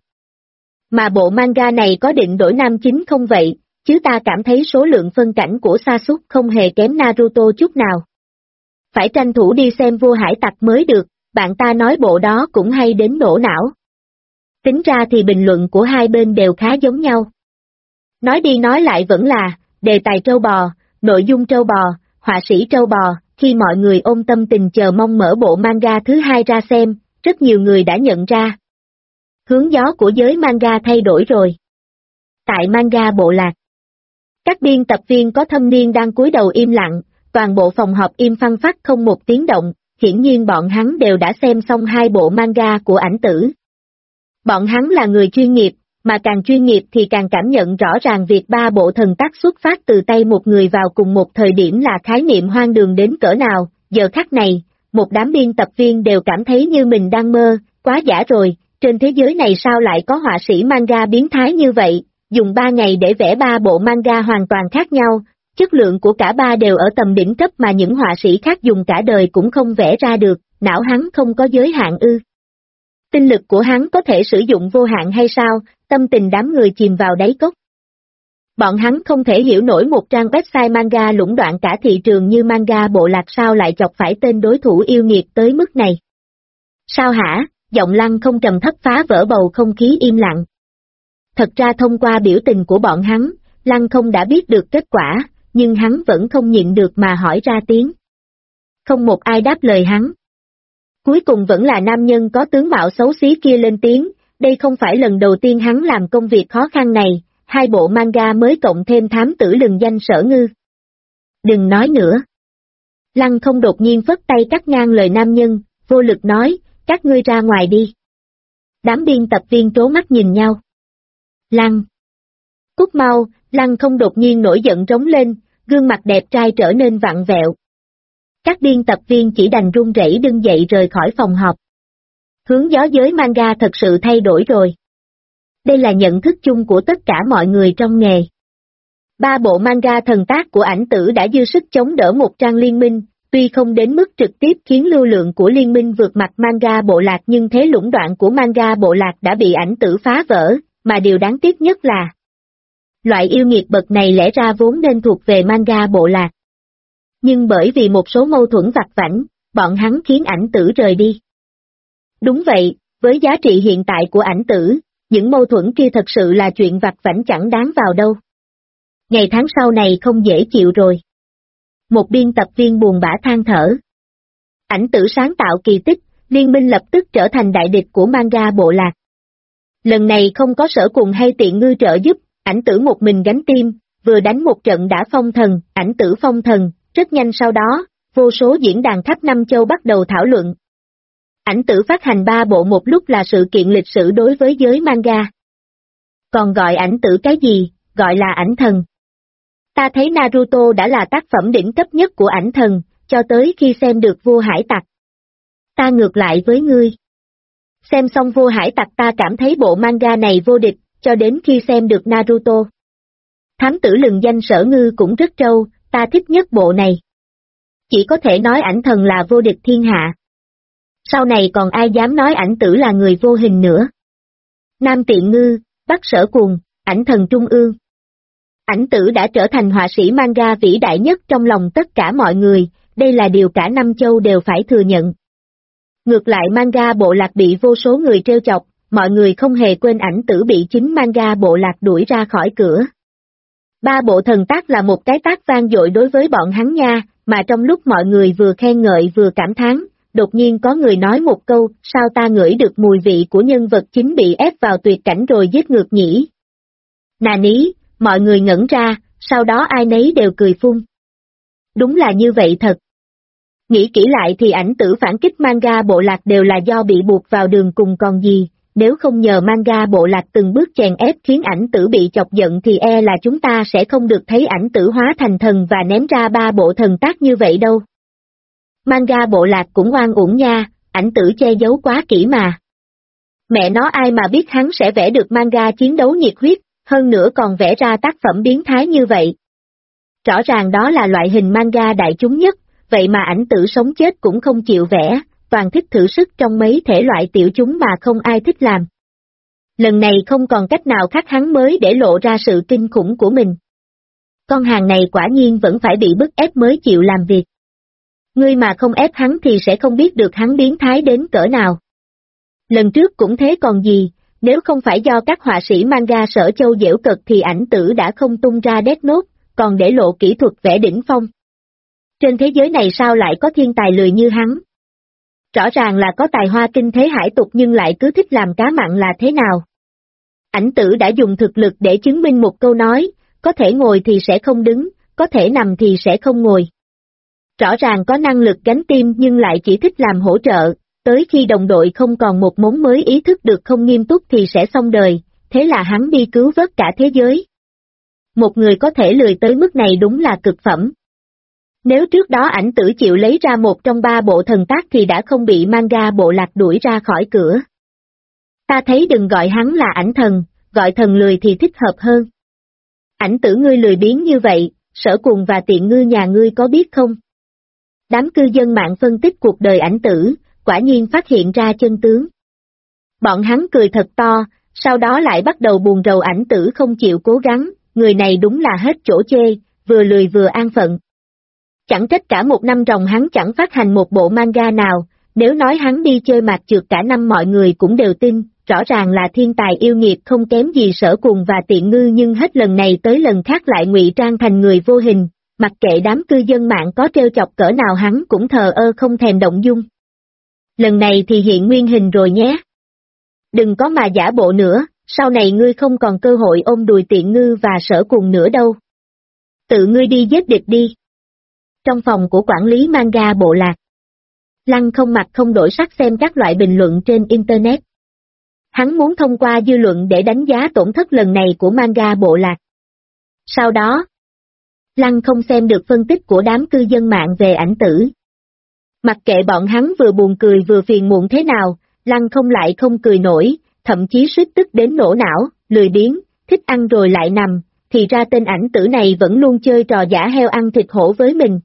Mà bộ manga này có định đổi nam chính không vậy, chứ ta cảm thấy số lượng phân cảnh của Sasuke không hề kém Naruto chút nào. Phải tranh thủ đi xem Vua Hải Tặc mới được, bạn ta nói bộ đó cũng hay đến nổ não. Tính ra thì bình luận của hai bên đều khá giống nhau. Nói đi nói lại vẫn là, đề tài trâu bò, nội dung trâu bò, họa sĩ trâu bò, khi mọi người ôm tâm tình chờ mong mở bộ manga thứ hai ra xem, rất nhiều người đã nhận ra. Hướng gió của giới manga thay đổi rồi. Tại manga bộ lạc, các biên tập viên có thâm niên đang cúi đầu im lặng, toàn bộ phòng họp im phăng phắc không một tiếng động, hiển nhiên bọn hắn đều đã xem xong hai bộ manga của ảnh tử. Bọn hắn là người chuyên nghiệp, mà càng chuyên nghiệp thì càng cảm nhận rõ ràng việc ba bộ thần tác xuất phát từ tay một người vào cùng một thời điểm là khái niệm hoang đường đến cỡ nào. Giờ khắc này, một đám biên tập viên đều cảm thấy như mình đang mơ, quá giả rồi, trên thế giới này sao lại có họa sĩ manga biến thái như vậy, dùng 3 ngày để vẽ 3 bộ manga hoàn toàn khác nhau, chất lượng của cả ba đều ở tầm đỉnh cấp mà những họa sĩ khác dùng cả đời cũng không vẽ ra được, não hắn không có giới hạn ư. Tinh lực của hắn có thể sử dụng vô hạn hay sao, tâm tình đám người chìm vào đáy cốc. Bọn hắn không thể hiểu nổi một trang website manga lũng đoạn cả thị trường như manga bộ lạc sao lại chọc phải tên đối thủ yêu nghiệt tới mức này. Sao hả, giọng Lăng không trầm thấp phá vỡ bầu không khí im lặng. Thật ra thông qua biểu tình của bọn hắn, Lăng không đã biết được kết quả, nhưng hắn vẫn không nhịn được mà hỏi ra tiếng. Không một ai đáp lời hắn. Cuối cùng vẫn là nam nhân có tướng mạo xấu xí kia lên tiếng, đây không phải lần đầu tiên hắn làm công việc khó khăn này, 2 bộ manga mới cộng thêm thám tử lừng danh Sở Ngư. Đừng nói nữa. Lăng không đột nhiên phất tay cắt ngang lời nam nhân, vô lực nói, các ngươi ra ngoài đi. Đám biên tập viên trố mắt nhìn nhau. Lăng. Cút mau, Lăng không đột nhiên nổi giận rống lên, gương mặt đẹp trai trở nên vặn vẹo. Các biên tập viên chỉ đành run rẩy đứng dậy rời khỏi phòng họp. Hướng gió giới manga thật sự thay đổi rồi. Đây là nhận thức chung của tất cả mọi người trong nghề. 3 bộ manga thần tác của ảnh tử đã dư sức chống đỡ một trang liên minh, tuy không đến mức trực tiếp khiến lưu lượng của liên minh vượt mặt manga bộ lạc nhưng thế lũng đoạn của manga bộ lạc đã bị ảnh tử phá vỡ, mà điều đáng tiếc nhất là loại yêu nghiệt bậc này lẽ ra vốn nên thuộc về manga bộ lạc. Nhưng bởi vì một số mâu thuẫn vặt vãnh, bọn hắn khiến ảnh tử rời đi. Đúng vậy, với giá trị hiện tại của ảnh tử, những mâu thuẫn kia thật sự là chuyện vặt vãnh chẳng đáng vào đâu. Ngày tháng sau này không dễ chịu rồi. Một biên tập viên buồn bã than thở. Ảnh tử sáng tạo kỳ tích, liên minh lập tức trở thành đại địch của manga bộ lạc. Lần này không có Sở Cùng hay Tiện Ngư trợ giúp, ảnh tử một mình gánh tim, vừa đánh một trận đã phong thần, ảnh tử phong thần, rất nhanh sau đó, vô số diễn đàn khắp Nam Châu bắt đầu thảo luận. Ảnh tử phát hành 3 bộ một lúc là sự kiện lịch sử đối với giới manga. Còn gọi ảnh tử cái gì, gọi là ảnh thần. Ta thấy Naruto đã là tác phẩm đỉnh cấp nhất của ảnh thần, cho tới khi xem được Vua Hải Tặc. Ta ngược lại với ngươi. Xem xong Vua Hải Tặc ta cảm thấy bộ manga này vô địch, cho đến khi xem được Naruto. Thám tử lừng danh Sở Ngư cũng rất trâu, ta thích nhất bộ này. Chỉ có thể nói ảnh thần là vô địch thiên hạ. Sau này còn ai dám nói ảnh tử là người vô hình nữa. Nam Tiện Ngư, Bắc Sở Cuồng, ảnh thần trung ương. Ảnh tử đã trở thành họa sĩ manga vĩ đại nhất trong lòng tất cả mọi người, đây là điều cả Nam Châu đều phải thừa nhận. Ngược lại manga bộ lạc bị vô số người trêu chọc, mọi người không hề quên ảnh tử bị chính manga bộ lạc đuổi ra khỏi cửa. 3 bộ thần tác là một cái tác vang dội đối với bọn hắn nha, mà trong lúc mọi người vừa khen ngợi vừa cảm thán, đột nhiên có người nói một câu, sao ta ngửi được mùi vị của nhân vật chính bị ép vào tuyệt cảnh rồi giết ngược nhỉ? Nà ní, mọi người ngẩn ra, sau đó ai nấy đều cười phun. Đúng là như vậy thật. Nghĩ kỹ lại thì ảnh tử phản kích manga bộ lạc đều là do bị buộc vào đường cùng còn gì, nếu không nhờ manga bộ lạc từng bước chèn ép khiến ảnh tử bị chọc giận thì e là chúng ta sẽ không được thấy ảnh tử hóa thành thần và ném ra 3 bộ thần tác như vậy đâu. Manga bộ lạc cũng oan uổng nha, ảnh tử che giấu quá kỹ mà. Mẹ nó ai mà biết hắn sẽ vẽ được manga chiến đấu nhiệt huyết, hơn nữa còn vẽ ra tác phẩm biến thái như vậy. Rõ ràng đó là loại hình manga đại chúng nhất, vậy mà ảnh tử sống chết cũng không chịu vẽ, toàn thích thử sức trong mấy thể loại tiểu chúng mà không ai thích làm. Lần này không còn cách nào khác hắn mới để lộ ra sự kinh khủng của mình. Con hàng này quả nhiên vẫn phải bị bức ép mới chịu làm việc. Ngươi mà không ép hắn thì sẽ không biết được hắn biến thái đến cỡ nào. Lần trước cũng thế còn gì, nếu không phải do các họa sĩ manga Sở Châu giễu cợt thì ảnh tử đã không tung ra Death Note, còn để lộ kỹ thuật vẽ đỉnh phong. Trên thế giới này sao lại có thiên tài lười như hắn? Rõ ràng là có tài hoa kinh thế hải tục nhưng lại cứ thích làm cá mặn là thế nào? Ảnh tử đã dùng thực lực để chứng minh một câu nói, có thể ngồi thì sẽ không đứng, có thể nằm thì sẽ không ngồi. Rõ ràng có năng lực gánh tim nhưng lại chỉ thích làm hỗ trợ, tới khi đồng đội không còn một mống mới ý thức được không nghiêm túc thì sẽ xong đời, thế là hắn đi cứu vớt cả thế giới. Một người có thể lười tới mức này đúng là cực phẩm. Nếu trước đó ảnh tử chịu lấy ra một trong 3 bộ thần tác thì đã không bị manga bộ lạc đuổi ra khỏi cửa. Ta thấy đừng gọi hắn là ảnh thần, gọi thần lười thì thích hợp hơn. Ảnh tử ngươi lười biếng như vậy, Sở Cùng và Tiện Ngư nhà ngươi có biết không? Đám cư dân mạng phân tích cuộc đời ảnh tử, quả nhiên phát hiện ra chân tướng. Bọn hắn cười thật to, sau đó lại bắt đầu buồn rầu ảnh tử không chịu cố gắng, người này đúng là hết chỗ chê, vừa lười vừa an phận. Chẳng trách cả một năm ròng hắn chẳng phát hành một bộ manga nào, nếu nói hắn đi chơi mạt trượt cả năm mọi người cũng đều tin, rõ ràng là thiên tài yêu nghiệt không kém gì Sở Cùng và Tiện Ngư nhưng hết lần này tới lần khác lại ngụy trang thành người vô hình, mặc kệ đám cư dân mạng có trêu chọc cỡ nào hắn cũng thờ ơ không thèm động dung. Lần này thì hiện nguyên hình rồi nhé. Đừng có mà giả bộ nữa, sau này ngươi không còn cơ hội ôm đùi Tiện Ngư và Sở Cùng nữa đâu. Tự ngươi đi giết địch đi. Trong phòng của quản lý manga bộ lạc, Lăng không mặt không đổi sắc xem các loại bình luận trên Internet. Hắn muốn thông qua dư luận để đánh giá tổn thất lần này của manga bộ lạc. Sau đó, Lăng không xem được phân tích của đám cư dân mạng về ảnh tử. Mặc kệ bọn hắn vừa buồn cười vừa phiền muộn thế nào, Lăng không lại không cười nổi, thậm chí suýt tức đến nổ não, lười biếng, thích ăn rồi lại nằm, thì ra tên ảnh tử này vẫn luôn chơi trò giả heo ăn thịt hổ với mình.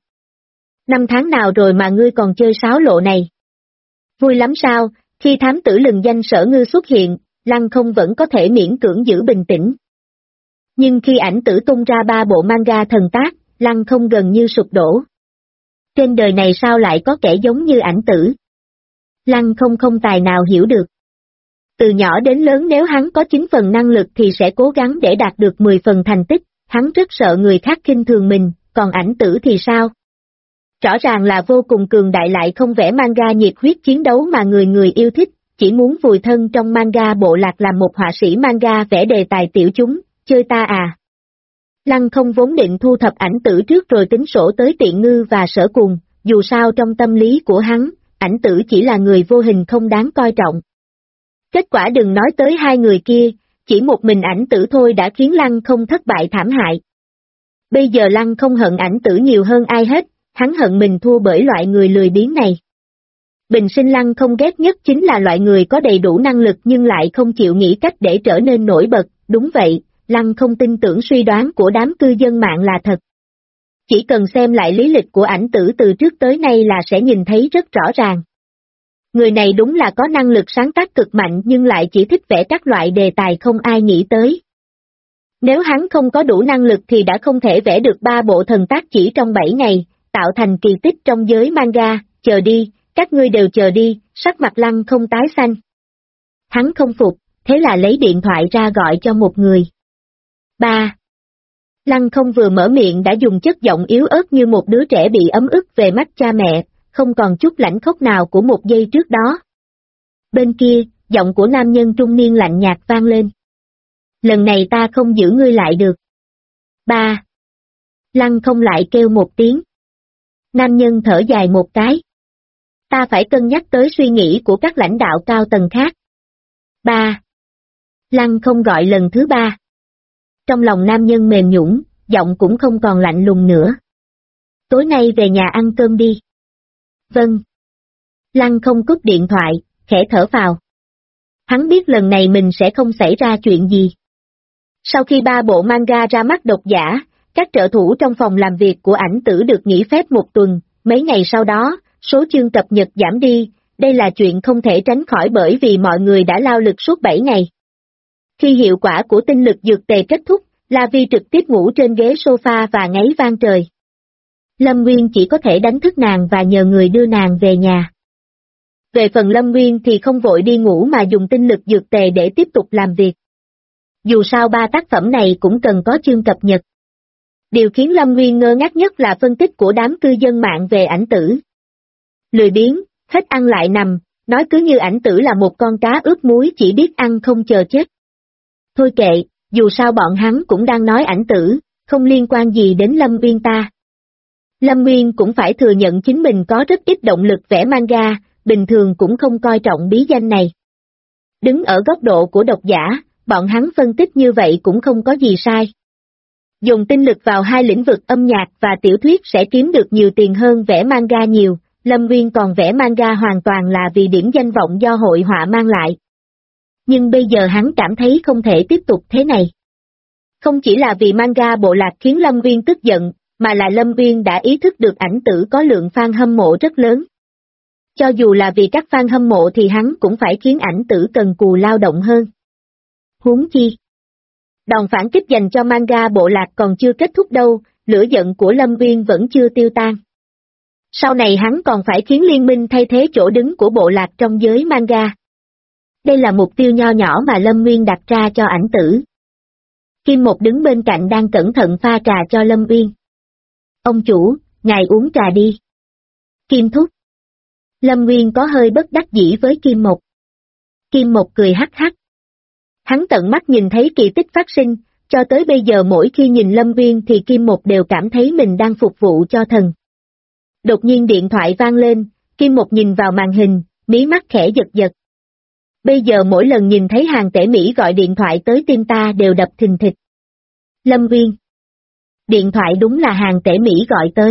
5 tháng nào rồi mà ngươi còn chơi sáo lộ này? Vui lắm sao, khi thám tử lừng danh Sở Ngư xuất hiện, Lăng không vẫn có thể miễn cưỡng giữ bình tĩnh. Nhưng khi ảnh tử tung ra 3 bộ manga thần tác, Lăng không gần như sụp đổ. Trên đời này sao lại có kẻ giống như ảnh tử? Lăng không tài nào hiểu được. Từ nhỏ đến lớn nếu hắn có 9 phần năng lực thì sẽ cố gắng để đạt được 10 phần thành tích, hắn rất sợ người khác khinh thường mình, còn ảnh tử thì sao? Rõ ràng là vô cùng cường đại lại không vẽ manga nhiệt huyết chiến đấu mà người người yêu thích, chỉ muốn vùi thân trong manga bộ lạc làm một họa sĩ manga vẽ đề tài tiểu chúng, chơi ta à. Lăng không vốn định thu thập ảnh tử trước rồi tính sổ tới Tiện Ngư và Sở Cùng, dù sao trong tâm lý của hắn, ảnh tử chỉ là người vô hình không đáng coi trọng. Kết quả đừng nói tới hai người kia, chỉ một mình ảnh tử thôi đã khiến Lăng không thất bại thảm hại. Bây giờ Lăng không hận ảnh tử nhiều hơn ai hết, hắn hận mình thua bởi loại người lười biếng này. Bình sinh Lăng không ghét nhất chính là loại người có đầy đủ năng lực nhưng lại không chịu nghĩ cách để trở nên nổi bật, đúng vậy, Lăng không tin tưởng suy đoán của đám cư dân mạng là thật. Chỉ cần xem lại lý lịch của ảnh tử từ trước tới nay là sẽ nhìn thấy rất rõ ràng. Người này đúng là có năng lực sáng tác cực mạnh nhưng lại chỉ thích vẽ các loại đề tài không ai nghĩ tới. Nếu hắn không có đủ năng lực thì đã không thể vẽ được 3 bộ thần tác chỉ trong 7 ngày, tạo thành kỳ tích trong giới manga, chờ đi, các ngươi đều chờ đi, sắc mặt Lăng không tái xanh. Hắn không phục, thế là lấy điện thoại ra gọi cho một người. Ba. Lăng không vừa mở miệng đã dùng chất giọng yếu ớt như một đứa trẻ bị ấm ức về mắt cha mẹ, không còn chút lãnh khốc nào của một giây trước đó. Bên kia, giọng của nam nhân trung niên lạnh nhạt vang lên. Lần này ta không giữ ngươi lại được. Ba. Lăng không lại kêu một tiếng. Nam nhân thở dài một cái. Ta phải cân nhắc tới suy nghĩ của các lãnh đạo cao tầng khác. Ba. Lăng không gọi lần thứ ba. Trong lòng nam nhân mềm nhũn, giọng cũng không còn lạnh lùng nữa. Tối nay về nhà ăn cơm đi. Vâng. Lăng không cúp điện thoại, khẽ thở phào. Hắn biết lần này mình sẽ không xảy ra chuyện gì. Sau khi 3 bộ manga ra mắt độc giả, các trợ thủ trong phòng làm việc của ảnh tử được nghỉ phép 1 tuần, mấy ngày sau đó, số chương cập nhật giảm đi, đây là chuyện không thể tránh khỏi bởi vì mọi người đã lao lực suốt 7 ngày. Khi hiệu quả của tinh lực dược tề kết thúc, La Vi trực tiếp ngủ trên ghế sofa và ngáy vang trời. Lâm Nguyên chỉ có thể đánh thức nàng và nhờ người đưa nàng về nhà. Về phần Lâm Nguyên thì không vội đi ngủ mà dùng tinh lực dược tề để tiếp tục làm việc. Dù sao 3 tác phẩm này cũng cần có chương cập nhật. Điều khiến Lâm Nguyên ngơ ngác nhất là phân tích của đám cư dân mạng về ảnh tử. Lười biếng, hết ăn lại nằm, nói cứ như ảnh tử là một con cá ướp muối chỉ biết ăn không chờ chết. Thôi kệ, dù sao bọn hắn cũng đang nói ảnh tử, không liên quan gì đến Lâm Nguyên ta. Lâm Nguyên cũng phải thừa nhận chính mình có rất ít động lực vẽ manga, bình thường cũng không coi trọng bí danh này. Đứng ở góc độ của độc giả, bọn hắn phân tích như vậy cũng không có gì sai. Dùng tinh lực vào 2 lĩnh vực âm nhạc và tiểu thuyết sẽ kiếm được nhiều tiền hơn vẽ manga nhiều, Lâm Nguyên còn vẽ manga hoàn toàn là vì điểm danh vọng do hội họa mang lại. Nhưng bây giờ hắn cảm thấy không thể tiếp tục thế này. Không chỉ là vì manga bộ lạc khiến Lâm Nguyên tức giận, mà là Lâm Nguyên đã ý thức được ảnh tử có lượng fan hâm mộ rất lớn. Cho dù là vì các fan hâm mộ thì hắn cũng phải khiến ảnh tử cần cù lao động hơn. Huống chi. Đòn phản kích dành cho manga bộ lạc còn chưa kết thúc đâu, lửa giận của Lâm Nguyên vẫn chưa tiêu tan. Sau này hắn còn phải khiến liên minh thay thế chỗ đứng của bộ lạc trong giới manga. Đây là mục tiêu nho nhỏ mà Lâm Nguyên đặt ra cho ảnh tử. Kim Một đứng bên cạnh đang cẩn thận pha trà cho Lâm Nguyên. Ông chủ, ngài uống trà đi. Kim thúc. Lâm Nguyên có hơi bất đắc dĩ với Kim Một. Kim Một cười hắc hắc. Hắn tận mắt nhìn thấy kỳ tích phát sinh, cho tới bây giờ mỗi khi nhìn Lâm Nguyên thì Kim Một đều cảm thấy mình đang phục vụ cho thần. Đột nhiên điện thoại vang lên, Kim Một nhìn vào màn hình, mí mắt khẽ giật giật. Bây giờ mỗi lần nhìn thấy Hàng Tể Mỹ gọi điện thoại tới tim ta đều đập thình thịch. Lâm Nguyên. Điện thoại đúng là Hàng Tể Mỹ gọi tới.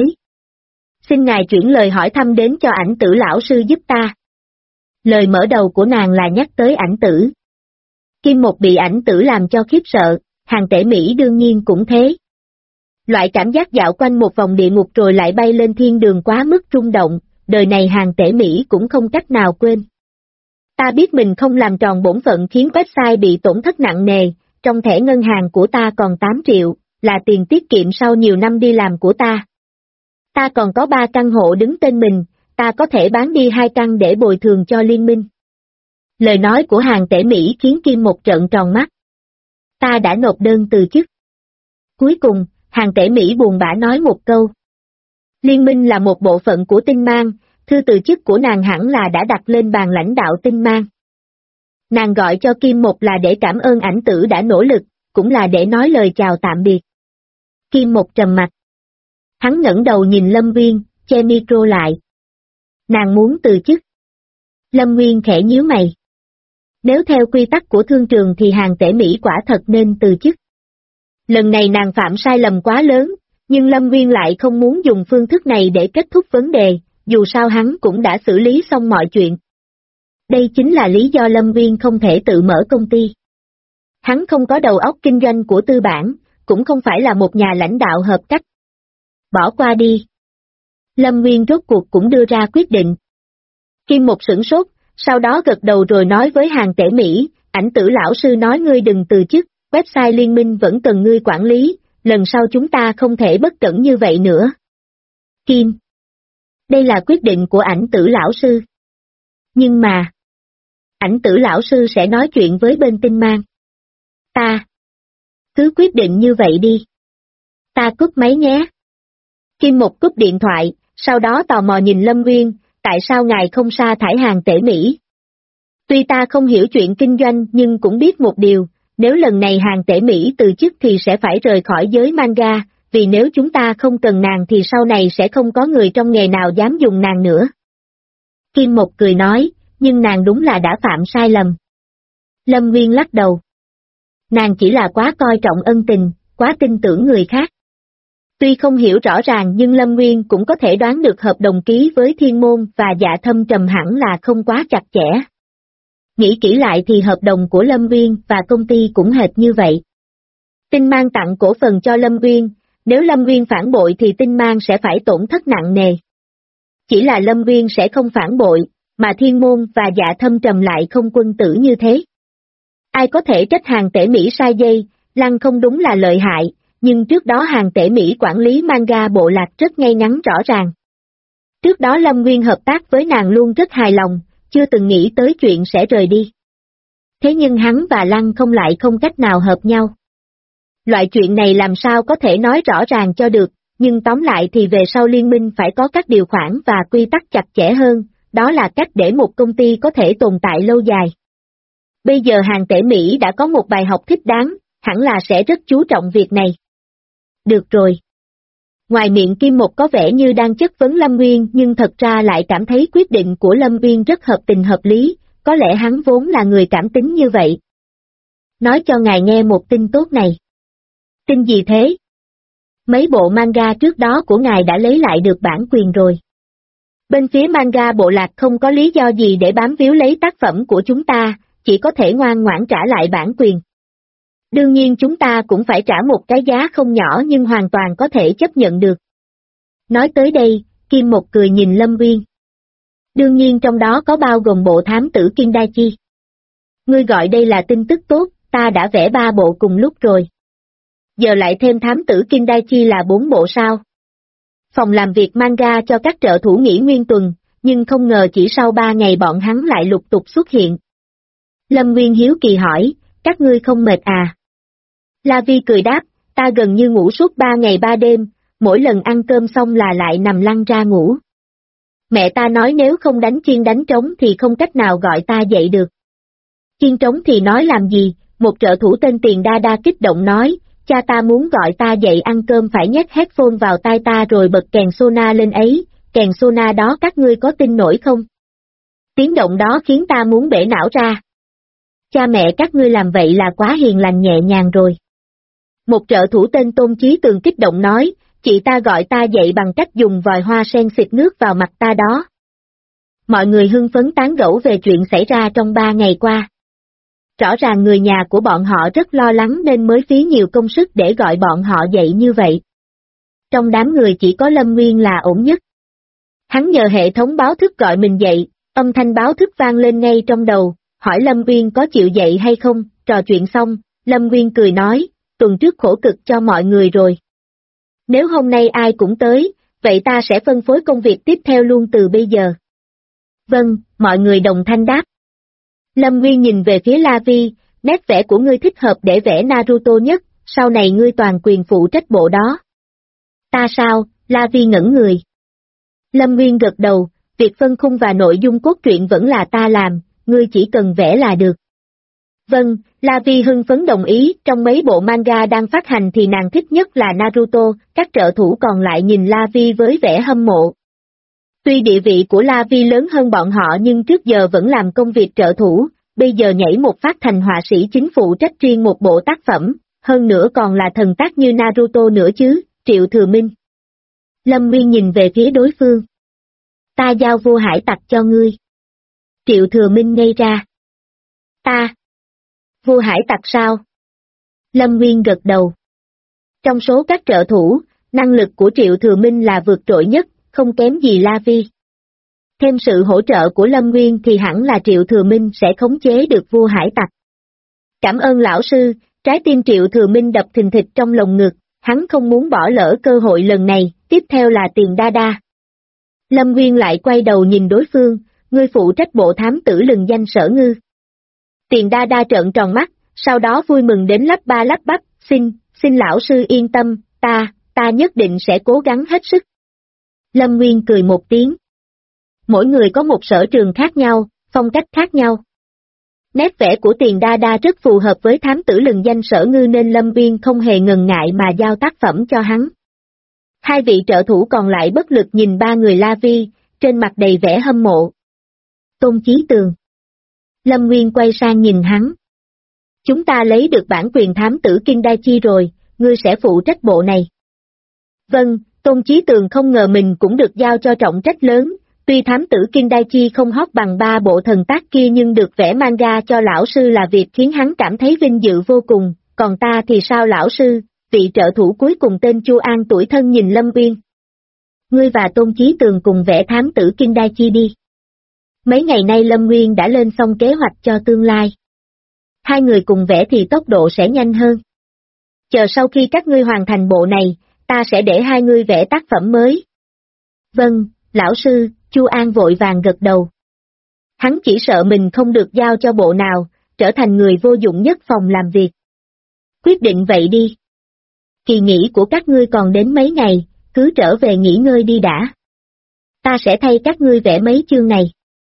Xin ngài chuyển lời hỏi thăm đến cho ảnh tử lão sư giúp ta. Lời mở đầu của nàng là nhắc tới ảnh tử. Kim Một bị ảnh tử làm cho khiếp sợ, Hàng Tể Mỹ đương nhiên cũng thế. Loại cảm giác dạo quanh một vòng địa ngục rồi lại bay lên thiên đường quá mức rung động, đời này Hàng Tể Mỹ cũng không cách nào quên. Ta biết mình không làm tròn bổn phận khiến website bị tổn thất nặng nề, trong thẻ ngân hàng của ta còn 8 triệu, là tiền tiết kiệm sau nhiều năm đi làm của ta. Ta còn có 3 căn hộ đứng tên mình, ta có thể bán đi 2 căn để bồi thường cho liên minh. Lời nói của Hàng Tể Mỹ khiến Kim Một trợn tròn mắt. Ta đã nộp đơn từ chức. Cuối cùng, Hàng Tể Mỹ buồn bã nói một câu. Liên minh là một bộ phận của Tinh Mang, thư từ chức của nàng hẳn là đã đặt lên bàn lãnh đạo Tinh Mang. Nàng gọi cho Kim Một là để cảm ơn ảnh tử đã nỗ lực, cũng là để nói lời chào tạm biệt. Kim Một trầm mặt. Hắn ngẩng đầu nhìn Lâm Nguyên, che micro lại. Nàng muốn từ chức. Lâm Nguyên khẽ nhíu mày. Nếu theo quy tắc của thương trường thì Hàng Tể Mỹ quả thật nên từ chức. Lần này nàng phạm sai lầm quá lớn, nhưng Lâm Nguyên lại không muốn dùng phương thức này để kết thúc vấn đề, dù sao hắn cũng đã xử lý xong mọi chuyện. Đây chính là lý do Lâm Nguyên không thể tự mở công ty. Hắn không có đầu óc kinh doanh của tư bản, cũng không phải là một nhà lãnh đạo hợp cách. Bỏ qua đi. Lâm Nguyên rốt cuộc cũng đưa ra quyết định. Kim Một sửng sốt, sau đó gật đầu rồi nói với Hàng Tể Mỹ, ảnh tử lão sư nói ngươi đừng từ chức, website liên minh vẫn cần ngươi quản lý, lần sau chúng ta không thể bất cẩn như vậy nữa. Kim. Đây là quyết định của ảnh tử lão sư. Nhưng mà, ảnh tử lão sư sẽ nói chuyện với bên Tinh Mang. Ta. Cứ quyết định như vậy đi. Ta cúp máy nhé. Kim Một cúp điện thoại, sau đó tò mò nhìn Lâm Nguyên, tại sao ngài không sa thải Hàng Tể Mỹ? Tuy ta không hiểu chuyện kinh doanh nhưng cũng biết một điều, nếu lần này Hàng Tể Mỹ từ chức thì sẽ phải rời khỏi giới manga, vì nếu chúng ta không cần nàng thì sau này sẽ không có người trong nghề nào dám dùng nàng nữa. Kim Một cười nói, nhưng nàng đúng là đã phạm sai lầm. Lâm Nguyên lắc đầu. Nàng chỉ là quá coi trọng ân tình, quá tin tưởng người khác. Tuy không hiểu rõ ràng nhưng Lâm Nguyên cũng có thể đoán được hợp đồng ký với Thiên Môn và Dạ Thâm Trầm hẳn là không quá chặt chẽ. Nghĩ kỹ lại thì hợp đồng của Lâm Nguyên và công ty cũng hệt như vậy. Tinh Mang tặng cổ phần cho Lâm Nguyên, nếu Lâm Nguyên phản bội thì Tinh Mang sẽ phải tổn thất nặng nề. Chỉ là Lâm Nguyên sẽ không phản bội, mà Thiên Môn và Dạ Thâm Trầm lại không quân tử như thế. Ai có thể trách Hàng Tể Mỹ sai dây, Lăng không đúng là lợi hại, nhưng trước đó Hàng Tể Mỹ quản lý manga bộ lạc rất ngay ngắn rõ ràng. Trước đó Lâm Nguyên hợp tác với nàng luôn rất hài lòng, chưa từng nghĩ tới chuyện sẽ rời đi. Thế nhưng hắn và Lăng không lại không cách nào hợp nhau. Loại chuyện này làm sao có thể nói rõ ràng cho được, nhưng tóm lại thì về sau liên minh phải có các điều khoản và quy tắc chặt chẽ hơn, đó là cách để một công ty có thể tồn tại lâu dài. Bây giờ Hàng Tể Mỹ đã có một bài học thích đáng, hẳn là sẽ rất chú trọng việc này. Được rồi. Ngoài miệng Kim Một có vẻ như đang chất vấn Lâm Nguyên nhưng thật ra lại cảm thấy quyết định của Lâm Nguyên rất hợp tình hợp lý, có lẽ hắn vốn là người cảm tính như vậy. Nói cho ngài nghe một tin tốt này. Tin gì thế? Mấy bộ manga trước đó của ngài đã lấy lại được bản quyền rồi. Bên phía manga bộ lạc không có lý do gì để bám víu lấy tác phẩm của chúng ta, chỉ có thể ngoan ngoãn trả lại bản quyền. Đương nhiên chúng ta cũng phải trả một cái giá không nhỏ nhưng hoàn toàn có thể chấp nhận được. Nói tới đây, Kim Một cười nhìn Lâm Nguyên. Đương nhiên trong đó có bao gồm bộ thám tử Kindachi. Ngươi gọi đây là tin tức tốt, ta đã vẽ 3 bộ cùng lúc rồi. Giờ lại thêm thám tử Kindachi là 4 bộ sao? Phòng làm việc manga cho các trợ thủ nghỉ nguyên tuần, nhưng không ngờ chỉ sau 3 ngày bọn hắn lại lục tục xuất hiện. Lâm Nguyên hiếu kỳ hỏi, các ngươi không mệt à? La Vi cười đáp, ta gần như ngủ suốt 3 ngày 3 đêm, mỗi lần ăn cơm xong là lại nằm lăn ra ngủ. Mẹ ta nói nếu không đánh chiên đánh trống thì không cách nào gọi ta dậy được. Chiên trống thì nói làm gì, một trợ thủ tên Tiền Đa Đa kích động nói, cha ta muốn gọi ta dậy ăn cơm phải nhét headphone vào tai ta rồi bật kèn sona lên ấy, kèn sona đó các ngươi có tin nổi không? Tiếng động đó khiến ta muốn bể não ra. Cha mẹ các ngươi làm vậy là quá hiền lành nhẹ nhàng rồi. Một trợ thủ tên Tôn Chí Tường kích động nói, chị ta gọi ta dậy bằng cách dùng vòi hoa sen xịt nước vào mặt ta đó. Mọi người hưng phấn tán gẫu về chuyện xảy ra trong 3 ngày qua. Rõ ràng người nhà của bọn họ rất lo lắng nên mới phí nhiều công sức để gọi bọn họ dậy như vậy. Trong đám người chỉ có Lâm Nguyên là ổn nhất. Hắn nhờ hệ thống báo thức gọi mình dậy, âm thanh báo thức vang lên ngay trong đầu, hỏi Lâm Nguyên có chịu dậy hay không, trò chuyện xong, Lâm Nguyên cười nói, tuần trước khổ cực cho mọi người rồi. Nếu hôm nay ai cũng tới, vậy ta sẽ phân phối công việc tiếp theo luôn từ bây giờ. Vâng, mọi người đồng thanh đáp. Lâm Nguyên nhìn về phía La Vi, nét vẽ của ngươi thích hợp để vẽ Naruto nhất, sau này ngươi toàn quyền phụ trách bộ đó. Ta sao? La Vi ngẩn người. Lâm Nguyên gật đầu, việc phân khung và nội dung cốt truyện vẫn là ta làm, ngươi chỉ cần vẽ là được. Vâng, La Vi hưng phấn đồng ý, trong mấy bộ manga đang phát hành thì nàng thích nhất là Naruto, các trợ thủ còn lại nhìn La Vi với vẻ hâm mộ. Tuy địa vị của La Vi lớn hơn bọn họ nhưng trước giờ vẫn làm công việc trợ thủ, bây giờ nhảy một phát thành họa sĩ chính phụ trách riêng một bộ tác phẩm, hơn nữa còn là thần tác như Naruto nữa chứ, Triệu Thừa Minh. Lâm Nguyên nhìn về phía đối phương. Ta giao Vua Hải Tặc cho ngươi. Triệu Thừa Minh ngây ra. Ta. Vua Hải Tặc sao? Lâm Nguyên gật đầu. Trong số các trợ thủ, năng lực của Triệu Thừa Minh là vượt trội nhất, không kém gì La Vi. Thêm sự hỗ trợ của Lâm Nguyên thì hẳn là Triệu Thừa Minh sẽ khống chế được Vua Hải Tặc. Cảm ơn lão sư, trái tim Triệu Thừa Minh đập thình thịch trong lồng ngực, hắn không muốn bỏ lỡ cơ hội lần này, tiếp theo là Tiền Đa Đa. Lâm Nguyên lại quay đầu nhìn đối phương, ngươi phụ trách bộ thám tử lừng danh Sở Ngư. Tiền Đa Đa trợn tròn mắt, sau đó vui mừng đến lắp ba lắp bắp, xin lão sư yên tâm, ta nhất định sẽ cố gắng hết sức. Lâm Nguyên cười một tiếng. Mỗi người có một sở trường khác nhau, phong cách khác nhau. Nét vẽ của Tiền Đa Đa rất phù hợp với thám tử lừng danh Sở Ngư nên Lâm Nguyên không hề ngần ngại mà giao tác phẩm cho hắn. Hai vị trợ thủ còn lại bất lực nhìn 3 người La Vi, trên mặt đầy vẻ hâm mộ. Tôn Chí Tường. Lâm Nguyên quay sang nhìn hắn. Chúng ta lấy được bản quyền thám tử Kindaichi rồi, ngươi sẽ phụ trách bộ này. Vâng, Tôn Chí Tường không ngờ mình cũng được giao cho trọng trách lớn, tuy thám tử Kindaichi không hot bằng 3 bộ thần tác kia nhưng được vẽ manga cho lão sư là việc khiến hắn cảm thấy vinh dự vô cùng, còn ta thì sao lão sư, vị trợ thủ cuối cùng tên Chu An tuổi thân nhìn Lâm Uyên. Ngươi và Tôn Chí Tường cùng vẽ thám tử Kindaichi đi. Mấy ngày nay Lâm Nguyên đã lên xong kế hoạch cho tương lai. Hai người cùng vẽ thì tốc độ sẽ nhanh hơn. Chờ sau khi các ngươi hoàn thành bộ này, ta sẽ để hai ngươi vẽ tác phẩm mới. Vâng, lão sư, Chu An vội vàng gật đầu. Hắn chỉ sợ mình không được giao cho bộ nào, trở thành người vô dụng nhất phòng làm việc. Quyết định vậy đi. Kỳ nghỉ của các ngươi còn đến mấy ngày, cứ trở về nghỉ ngơi đi đã. Ta sẽ thay các ngươi vẽ mấy chương này.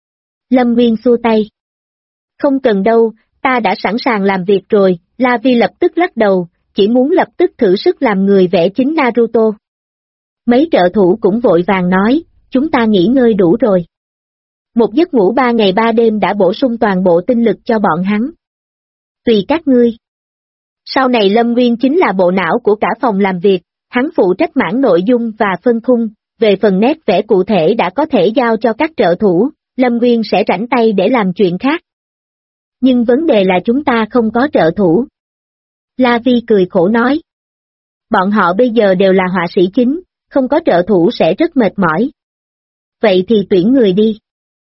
Lâm Nguyên xua tay. Không cần đâu, ta đã sẵn sàng làm việc rồi, La Vi lập tức lắc đầu, chỉ muốn lập tức thử sức làm người vẽ chính Naruto. Mấy trợ thủ cũng vội vàng nói, chúng ta nghỉ ngơi đủ rồi. Một giấc ngủ 3 ngày 3 đêm đã bổ sung toàn bộ tinh lực cho bọn hắn. Tùy các ngươi. Sau này Lâm Nguyên chính là bộ não của cả phòng làm việc, hắn phụ trách mảng nội dung và phân khung, về phần nét vẽ cụ thể đã có thể giao cho các trợ thủ, Lâm Nguyên sẽ rảnh tay để làm chuyện khác. Nhưng vấn đề là chúng ta không có trợ thủ. La Vi cười khổ nói. Bọn họ bây giờ đều là họa sĩ chính, không có trợ thủ sẽ rất mệt mỏi. Vậy thì tuyển người đi.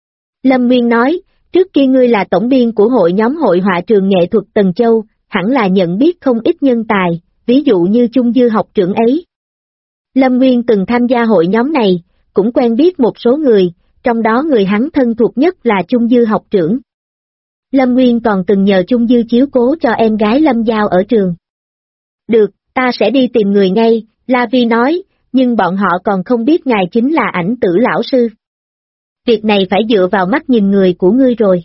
Lâm Nguyên nói, trước kia ngươi là tổng biên của hội nhóm hội họa trường nghệ thuật Tần Châu, hẳn là nhận biết không ít nhân tài, ví dụ như Chung Dư học trưởng ấy. Lâm Nguyên từng tham gia hội nhóm này, cũng quen biết một số người, trong đó người hắn thân thuộc nhất là Chung Dư học trưởng. Lâm Nguyên còn từng nhờ Chung Dư chiếu cố cho em gái Lâm Giao ở trường. Được, ta sẽ đi tìm người ngay, La Vi nói, nhưng bọn họ còn không biết ngài chính là Ảnh Tử lão sư. Việc này phải dựa vào mắt nhìn người của ngươi rồi.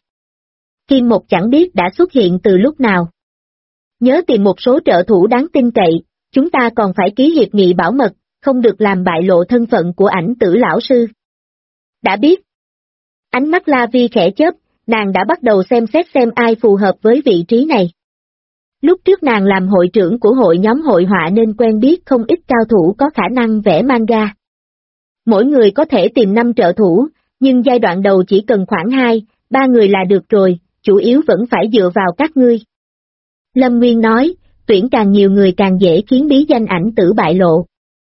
Kim Một chẳng biết đã xuất hiện từ lúc nào. Nhớ tìm một số trợ thủ đáng tin cậy, chúng ta còn phải ký hiệp nghị bảo mật, không được làm bại lộ thân phận của Ảnh Tử lão sư. Đã biết. Ánh mắt La Vi khẽ chớp, nàng đã bắt đầu xem xét xem ai phù hợp với vị trí này. Lúc trước nàng làm hội trưởng của hội nhóm hội họa nên quen biết không ít cao thủ có khả năng vẽ manga. Mỗi người có thể tìm 5 trợ thủ, nhưng giai đoạn đầu chỉ cần khoảng 2-3 người là được rồi, chủ yếu vẫn phải dựa vào các ngươi. Lâm Nguyên nói, tuyển càng nhiều người càng dễ khiến bí danh Ảnh Tử bại lộ.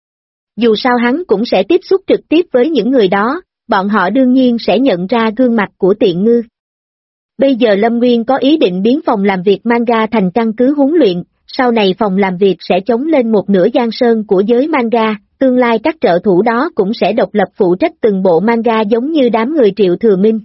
Dù sao hắn cũng sẽ tiếp xúc trực tiếp với những người đó, bọn họ đương nhiên sẽ nhận ra gương mặt của Tiện Ngư. Bây giờ Lâm Nguyên có ý định biến phòng làm việc manga thành căn cứ huấn luyện, sau này phòng làm việc sẽ chống lên một nửa giang sơn của giới manga, tương lai các trợ thủ đó cũng sẽ độc lập phụ trách từng bộ manga giống như đám người Triệu Thừa Minh.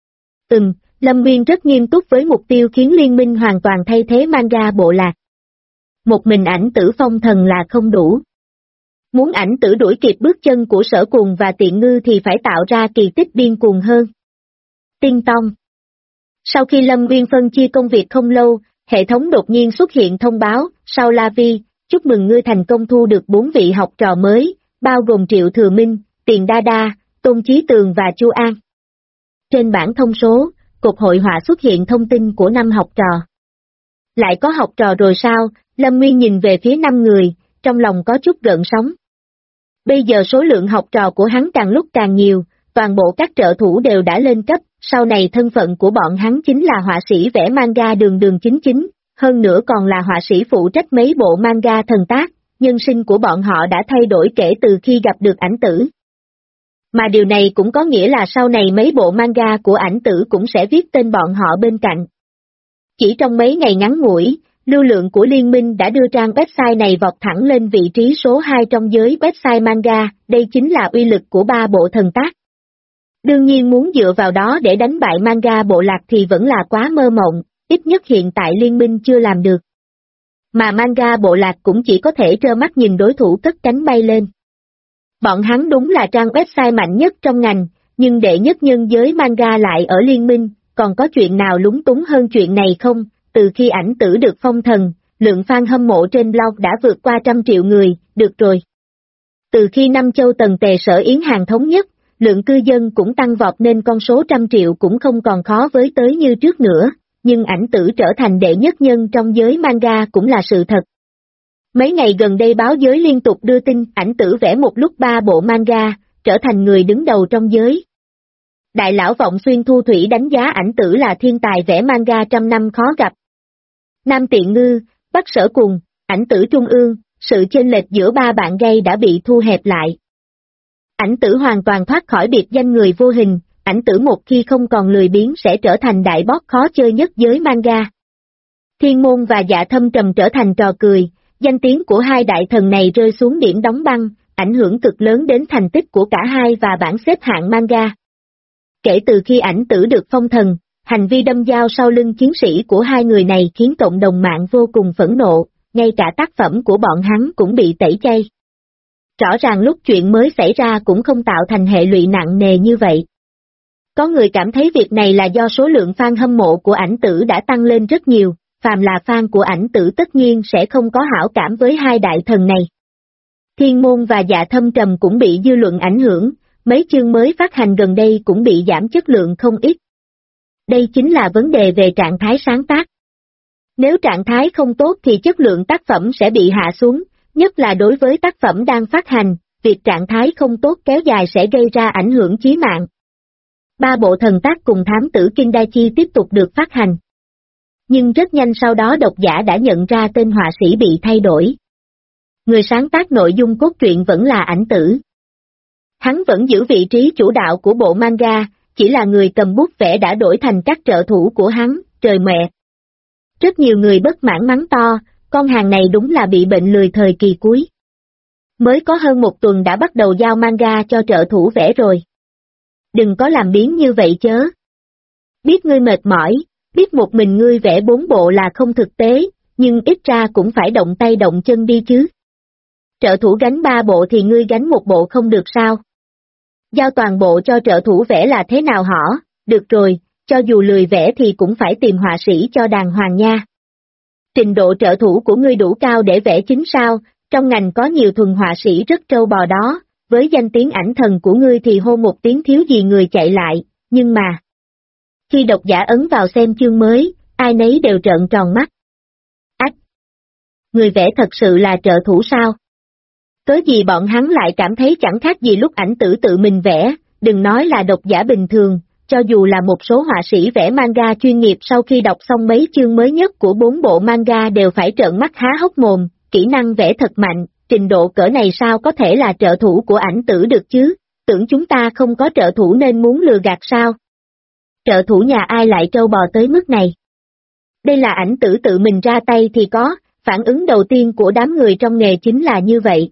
Lâm Nguyên rất nghiêm túc với mục tiêu khiến liên minh hoàn toàn thay thế manga bộ lạc. Một mình Ảnh Tử phong thần là không đủ. Muốn Ảnh Tử đuổi kịp bước chân của Sở Cuồng và Tiện Ngư thì phải tạo ra kỳ tích điên cuồng hơn. Tiên Tông. Sau khi Lâm Nguyên phân chia công việc không lâu, hệ thống đột nhiên xuất hiện thông báo, sau La Vi, chúc mừng ngươi thành công thu được 4 vị học trò mới, bao gồm Triệu Thừa Minh, Tiền Đa Đa, Tôn Chí Tường và Chu An. Trên bảng thông số, cột hội họa xuất hiện thông tin của 5 học trò. Lại có học trò rồi sao? Lâm Nguyên nhìn về phía 5 người, trong lòng có chút gợn sóng. Bây giờ số lượng học trò của hắn càng lúc càng nhiều, toàn bộ các trợ thủ đều đã lên cấp, sau này thân phận của bọn hắn chính là họa sĩ vẽ manga đường đường chính chính, hơn nữa còn là họa sĩ phụ trách mấy bộ manga thần tác, nhân sinh của bọn họ đã thay đổi kể từ khi gặp được Ảnh Tử. Mà điều này cũng có nghĩa là sau này mấy bộ manga của Ảnh Tử cũng sẽ viết tên bọn họ bên cạnh. Chỉ trong mấy ngày ngắn ngủi, lưu lượng của liên minh đã đưa trang website này vọt thẳng lên vị trí số 2 trong giới website manga, đây chính là uy lực của 3 bộ thần tác. Đương nhiên muốn dựa vào đó để đánh bại manga bộ lạc thì vẫn là quá mơ mộng, ít nhất hiện tại liên minh chưa làm được. Mà manga bộ lạc cũng chỉ có thể trơ mắt nhìn đối thủ cất cánh bay lên. Bọn hắn đúng là trang website mạnh nhất trong ngành, nhưng đệ nhất nhân giới manga lại ở liên minh, còn có chuyện nào lúng túng hơn chuyện này không? Từ khi Ảnh Tử được phong thần, lượng fan hâm mộ trên blog đã vượt qua 100 triệu người, được rồi. Từ khi Năm Châu Tần Tề Sở Yến Hàng thống nhất, lượng cư dân cũng tăng vọt nên con số 100 triệu cũng không còn khó với tới như trước nữa, nhưng ảnh tử trở thành đệ nhất nhân trong giới manga cũng là sự thật. Mấy ngày gần đây báo giới liên tục đưa tin ảnh tử vẽ một lúc 3 bộ manga, trở thành người đứng đầu trong giới. Đại lão Vọng Xuyên Thu Thủy đánh giá ảnh tử là thiên tài vẽ manga trăm năm khó gặp. Nam Tiện Ngư, Bắc Sở Cùng, ảnh tử Trung ương, sự chênh lệch giữa ba bạn gây đã bị thu hẹp lại. Ảnh tử hoàn toàn thoát khỏi biệt danh người vô hình, ảnh tử một khi không còn lười biếng sẽ trở thành đại boss khó chơi nhất giới manga. Thiên Môn và Dạ Thâm Trầm trở thành trò cười, danh tiếng của hai đại thần này rơi xuống điểm đóng băng, ảnh hưởng cực lớn đến thành tích của cả hai và bảng xếp hạng manga. Kể từ khi ảnh tử được phong thần, hành vi đâm dao sau lưng chiến sĩ của hai người này khiến cộng đồng mạng vô cùng phẫn nộ, ngay cả tác phẩm của bọn hắn cũng bị tẩy chay. Rõ ràng lúc chuyện mới xảy ra cũng không tạo thành hệ lụy nặng nề như vậy. Có người cảm thấy việc này là do số lượng fan hâm mộ của ảnh tử đã tăng lên rất nhiều, phàm là fan của ảnh tử tất nhiên sẽ không có hảo cảm với hai đại thần này. Thiên Môn và Dạ Thâm Trầm cũng bị dư luận ảnh hưởng, mấy chương mới phát hành gần đây cũng bị giảm chất lượng không ít. Đây chính là vấn đề về trạng thái sáng tác. Nếu trạng thái không tốt thì chất lượng tác phẩm sẽ bị hạ xuống, nhất là đối với tác phẩm đang phát hành, việc trạng thái không tốt kéo dài sẽ gây ra ảnh hưởng chí mạng. 3 bộ thần tác cùng thám tử Kindaichi tiếp tục được phát hành. Nhưng rất nhanh sau đó độc giả đã nhận ra tên họa sĩ bị thay đổi. Người sáng tác nội dung cốt truyện vẫn là ảnh tử. Hắn vẫn giữ vị trí chủ đạo của bộ manga, chỉ là người cầm bút vẽ đã đổi thành các trợ thủ của hắn, trời mẹ. Rất nhiều người bất mãn mắng to, con hàng này đúng là bị bệnh lười thời kỳ cuối. Mới có hơn 1 tuần đã bắt đầu giao manga cho trợ thủ vẽ rồi. Đừng có làm biếng như vậy chớ. Biết ngươi mệt mỏi, biết một mình ngươi vẽ 4 bộ là không thực tế, nhưng ít ra cũng phải động tay động chân đi chứ. Trợ thủ gánh 3 bộ thì ngươi gánh 1 bộ không được sao? Giao toàn bộ cho trợ thủ vẽ là thế nào hả? Được rồi, cho dù lười vẽ thì cũng phải tìm họa sĩ cho đàng hoàng nha. Trình độ trợ thủ của ngươi đủ cao để vẽ chính sao, trong ngành có nhiều thuần họa sĩ rất trâu bò đó, với danh tiếng ảnh thần của ngươi thì hô một tiếng thiếu gì người chạy lại, nhưng mà... Khi độc giả ấn vào xem chương mới, ai nấy đều trợn tròn mắt. Ách! Người vẽ thật sự là trợ thủ sao? Cớ gì bọn hắn lại cảm thấy chẳng khác gì lúc ảnh tử tự mình vẽ, đừng nói là độc giả bình thường, cho dù là một số họa sĩ vẽ manga chuyên nghiệp sau khi đọc xong mấy chương mới nhất của 4 bộ manga đều phải trợn mắt há hốc mồm, kỹ năng vẽ thật mạnh, trình độ cỡ này sao có thể là trợ thủ của ảnh tử được chứ, tưởng chúng ta không có trợ thủ nên muốn lừa gạt sao? Trợ thủ nhà ai lại trâu bò tới mức này? Đây là ảnh tử tự mình ra tay thì có, phản ứng đầu tiên của đám người trong nghề chính là như vậy.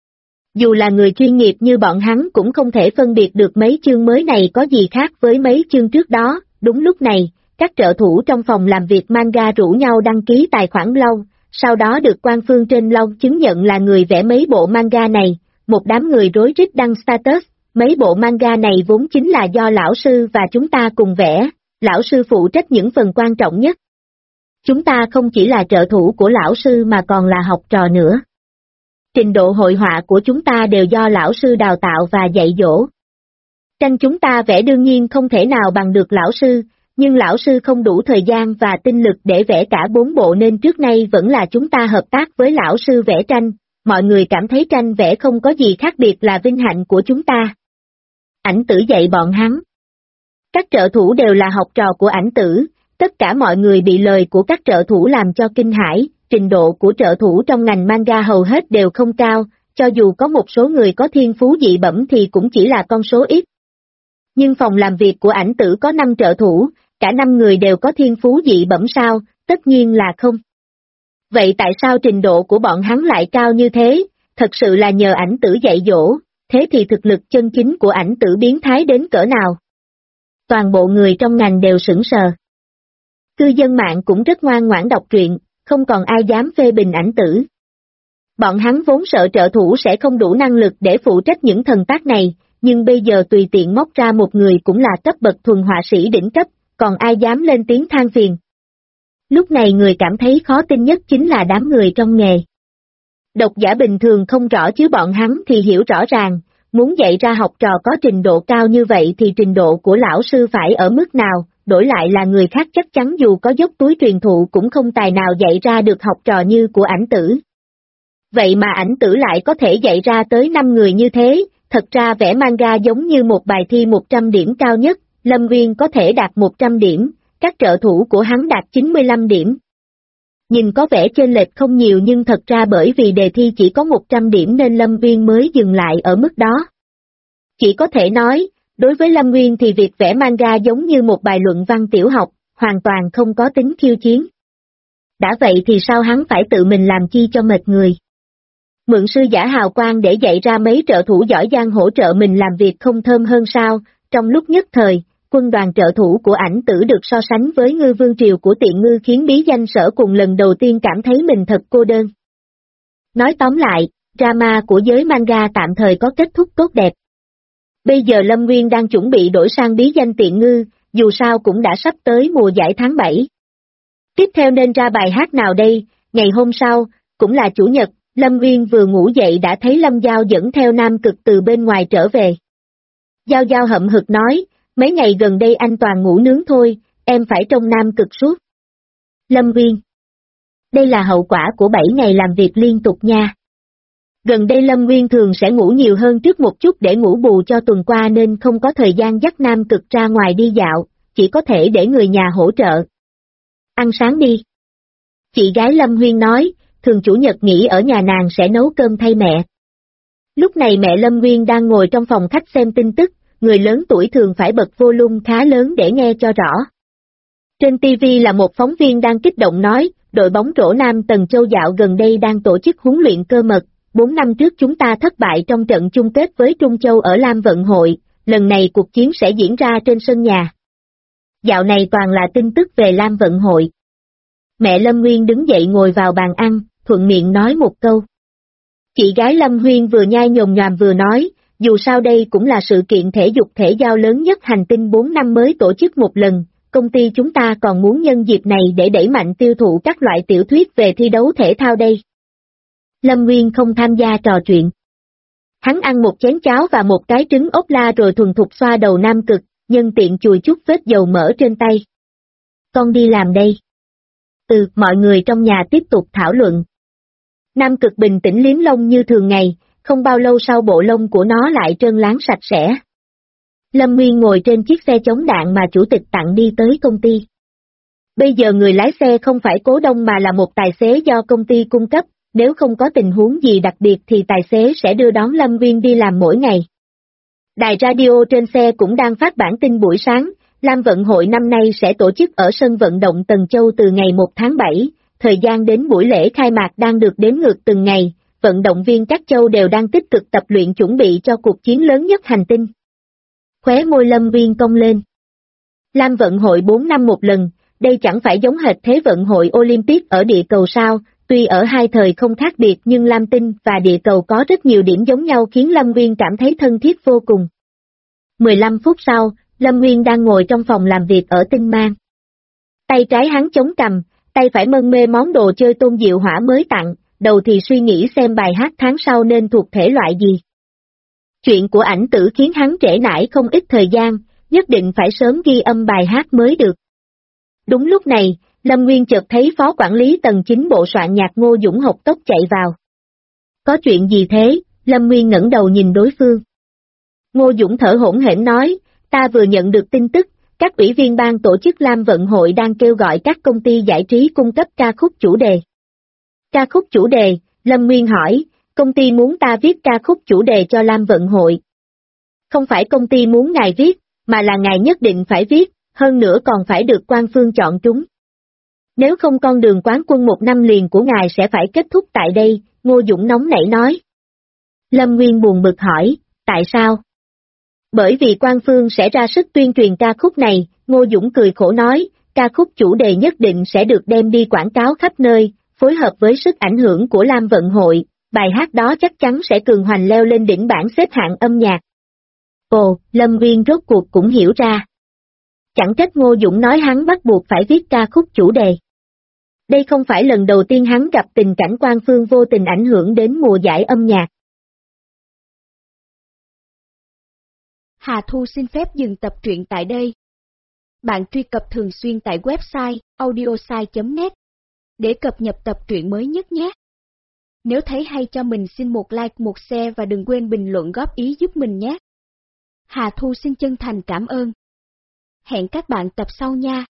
Dù là người chuyên nghiệp như bọn hắn cũng không thể phân biệt được mấy chương mới này có gì khác với mấy chương trước đó, đúng lúc này, các trợ thủ trong phòng làm việc manga rủ nhau đăng ký tài khoản blog, sau đó được quan phương trên blog chứng nhận là người vẽ mấy bộ manga này, một đám người rối rít đăng status, mấy bộ manga này vốn chính là do lão sư và chúng ta cùng vẽ, lão sư phụ trách những phần quan trọng nhất. Chúng ta không chỉ là trợ thủ của lão sư mà còn là học trò nữa. Trình độ hội họa của chúng ta đều do lão sư đào tạo và dạy dỗ. Tranh chúng ta vẽ đương nhiên không thể nào bằng được lão sư, nhưng lão sư không đủ thời gian và tinh lực để vẽ cả 4 bộ nên trước nay vẫn là chúng ta hợp tác với lão sư vẽ tranh, mọi người cảm thấy tranh vẽ không có gì khác biệt là vinh hạnh của chúng ta. Ảnh tử dạy bọn hắn. Các trợ thủ đều là học trò của ảnh tử, tất cả mọi người bị lời của các trợ thủ làm cho kinh hãi. Trình độ của trợ thủ trong ngành manga hầu hết đều không cao, cho dù có một số người có thiên phú dị bẩm thì cũng chỉ là con số ít. Nhưng phòng làm việc của ảnh tử có 5 trợ thủ, cả 5 người đều có thiên phú dị bẩm sao, tất nhiên là không. Vậy tại sao trình độ của bọn hắn lại cao như thế, thật sự là nhờ ảnh tử dạy dỗ, thế thì thực lực chân chính của ảnh tử biến thái đến cỡ nào? Toàn bộ người trong ngành đều sững sờ. Cư dân mạng cũng rất ngoan ngoãn đọc truyện, không còn ai dám phê bình ảnh tử. Bọn hắn vốn sợ trợ thủ sẽ không đủ năng lực để phụ trách những thần tác này, nhưng bây giờ tùy tiện móc ra một người cũng là cấp bậc thuần họa sĩ đỉnh cấp, còn ai dám lên tiếng than phiền. Lúc này người cảm thấy khó tin nhất chính là đám người trong nghề. Độc giả bình thường không rõ chứ bọn hắn thì hiểu rõ ràng, muốn dạy ra học trò có trình độ cao như vậy thì trình độ của lão sư phải ở mức nào, đổi lại là người khác chắc chắn dù có dốc túi truyền thụ cũng không tài nào dạy ra được học trò như của ảnh tử. Vậy mà ảnh tử lại có thể dạy ra tới 5 người như thế, thật ra vẽ manga giống như một bài thi 100 điểm cao nhất, Lâm Nguyên có thể đạt 100 điểm, các trợ thủ của hắn đạt 95 điểm. Nhìn có vẻ chênh lệch không nhiều nhưng thật ra bởi vì đề thi chỉ có 100 điểm nên Lâm Nguyên mới dừng lại ở mức đó. Chỉ có thể nói, đối với Lâm Nguyên thì việc vẽ manga giống như một bài luận văn tiểu học, hoàn toàn không có tính khiêu chiến. Đã vậy thì sao hắn phải tự mình làm chi cho mệt người? Mượn sư giả hào quang để dạy ra mấy trợ thủ giỏi giang hỗ trợ mình làm việc không thơm hơn sao? Trong lúc nhất thời, quân đoàn trợ thủ của ảnh tử được so sánh với ngư vương triều của Tiện Ngư khiến bí danh Sở Cùng lần đầu tiên cảm thấy mình thật cô đơn. Nói tóm lại, drama của giới manga tạm thời có kết thúc tốt đẹp. Bây giờ Lâm Nguyên đang chuẩn bị đổi sang bí danh Tiện Ngư, dù sao cũng đã sắp tới mùa giải tháng 7. Tiếp theo nên ra bài hát nào đây? Ngày hôm sau, cũng là chủ nhật, Lâm Nguyên vừa ngủ dậy đã thấy Lâm Giao dẫn theo Nam Cực từ bên ngoài trở về. Giao Giao hậm hực nói, mấy ngày gần đây anh toàn ngủ nướng thôi, em phải trông Nam Cực suốt. Lâm Nguyên. Đây là hậu quả của 7 ngày làm việc liên tục nha. Gần đây Lâm Nguyên thường sẽ ngủ nhiều hơn trước một chút để ngủ bù cho tuần qua nên không có thời gian dắt Nam Cực ra ngoài đi dạo, chỉ có thể để người nhà hỗ trợ. Ăn sáng đi. Chị gái Lâm Huyên nói, thường chủ nhật nghỉ ở nhà nàng sẽ nấu cơm thay mẹ. Lúc này mẹ Lâm Nguyên đang ngồi trong phòng khách xem tin tức, người lớn tuổi thường phải bật volume khá lớn để nghe cho rõ. Trên TV là một phóng viên đang kích động nói, đội bóng rổ Nam Tần Châu dạo gần đây đang tổ chức huấn luyện cơ mật, 4 năm trước chúng ta thất bại trong trận chung kết với Trung Châu ở Lam Vận Hội, lần này cuộc chiến sẽ diễn ra trên sân nhà. Dạo này toàn là tin tức về Lam Vận Hội. Mẹ Lâm Nguyên đứng dậy ngồi vào bàn ăn, thuận miệng nói một câu. Chị gái Lâm Huyên vừa nhai nhồm nhoàm vừa nói, dù sao đây cũng là sự kiện thể dục thể giao lớn nhất hành tinh 4 năm mới tổ chức một lần, công ty chúng ta còn muốn nhân dịp này để đẩy mạnh tiêu thụ các loại tiểu thuyết về thi đấu thể thao đây. Lâm Nguyên không tham gia trò chuyện. Hắn ăn một chén cháo và một cái trứng ốp la rồi thuần thục xoa đầu Nam Cực, nhân tiện chùi chút vết dầu mỡ trên tay. Con đi làm đây. Mọi người trong nhà tiếp tục thảo luận. Nam Cực bình tĩnh liếm lông như thường ngày, không bao lâu sau bộ lông của nó lại trơn láng sạch sẽ. Lâm Nguyên ngồi trên chiếc xe chống đạn mà chủ tịch tặng đi tới công ty. Bây giờ người lái xe không phải cố đông mà là một tài xế do công ty cung cấp, nếu không có tình huống gì đặc biệt thì tài xế sẽ đưa đón Lâm Nguyên đi làm mỗi ngày. Đài radio trên xe cũng đang phát bản tin buổi sáng, Lam Vận Hội năm nay sẽ tổ chức ở sân vận động Tần Châu từ ngày 1 tháng 7, thời gian đến buổi lễ khai mạc đang được đếm ngược từng ngày, vận động viên các châu đều đang tích cực tập luyện chuẩn bị cho cuộc chiến lớn nhất hành tinh. Khóe môi Lâm Nguyên cong lên. Lam Vận Hội 4 năm một lần, đây chẳng phải giống hệt Thế vận hội Olympic ở địa cầu sao, tuy ở hai thời không khác biệt nhưng Lam Tinh và địa cầu có rất nhiều điểm giống nhau khiến Lâm Nguyên cảm thấy thân thiết vô cùng. 15 phút sau, Lâm Nguyên đang ngồi trong phòng làm việc ở Tinh Mang. Tay trái hắn chống cằm, tay phải mân mê món đồ chơi Tôn Diệu Hỏa mới tặng, đầu thì suy nghĩ xem bài hát tháng sau nên thuộc thể loại gì. Chuyện của ảnh tử khiến hắn trễ nải không ít thời gian, nhất định phải sớm ghi âm bài hát mới được. Đúng lúc này, Lâm Nguyên chợt thấy phó quản lý tầng 9 bộ soạn nhạc Ngô Dũng hộc tốc chạy vào. Có chuyện gì thế? Lâm Nguyên ngẩng đầu nhìn đối phương. Ngô Dũng thở hổn hển nói, ta vừa nhận được tin tức, các ủy viên ban tổ chức Lam Vận Hội đang kêu gọi các công ty giải trí cung cấp ca khúc chủ đề. Ca khúc chủ đề, Lâm Nguyên hỏi, công ty muốn ta viết ca khúc chủ đề cho Lam Vận Hội. Không phải công ty muốn ngài viết, mà là ngài nhất định phải viết, hơn nữa còn phải được quan phương chọn trúng. Nếu không con đường quán quân 1 năm liền của ngài sẽ phải kết thúc tại đây, Ngô Dũng nóng nảy nói. Lâm Nguyên buồn bực hỏi, tại sao? Bởi vì quan phương sẽ ra sức tuyên truyền ca khúc này, Ngô Dũng cười khổ nói, ca khúc chủ đề nhất định sẽ được đem đi quảng cáo khắp nơi, phối hợp với sức ảnh hưởng của Lam Vận Hội, bài hát đó chắc chắn sẽ cường hoành leo lên đỉnh bảng xếp hạng âm nhạc. Ồ, Lâm Nguyên rốt cuộc cũng hiểu ra. Chẳng trách Ngô Dũng nói hắn bắt buộc phải viết ca khúc chủ đề. Đây không phải lần đầu tiên hắn gặp tình cảnh quan phương vô tình ảnh hưởng đến mùa giải âm nhạc. Hà Thu xin phép dừng tập truyện tại đây. Bạn truy cập thường xuyên tại website audiosai.net để cập nhật tập truyện mới nhất nhé. Nếu thấy hay cho mình xin một like, một share và đừng quên bình luận góp ý giúp mình nhé. Hà Thu xin chân thành cảm ơn. Hẹn các bạn tập sau nha.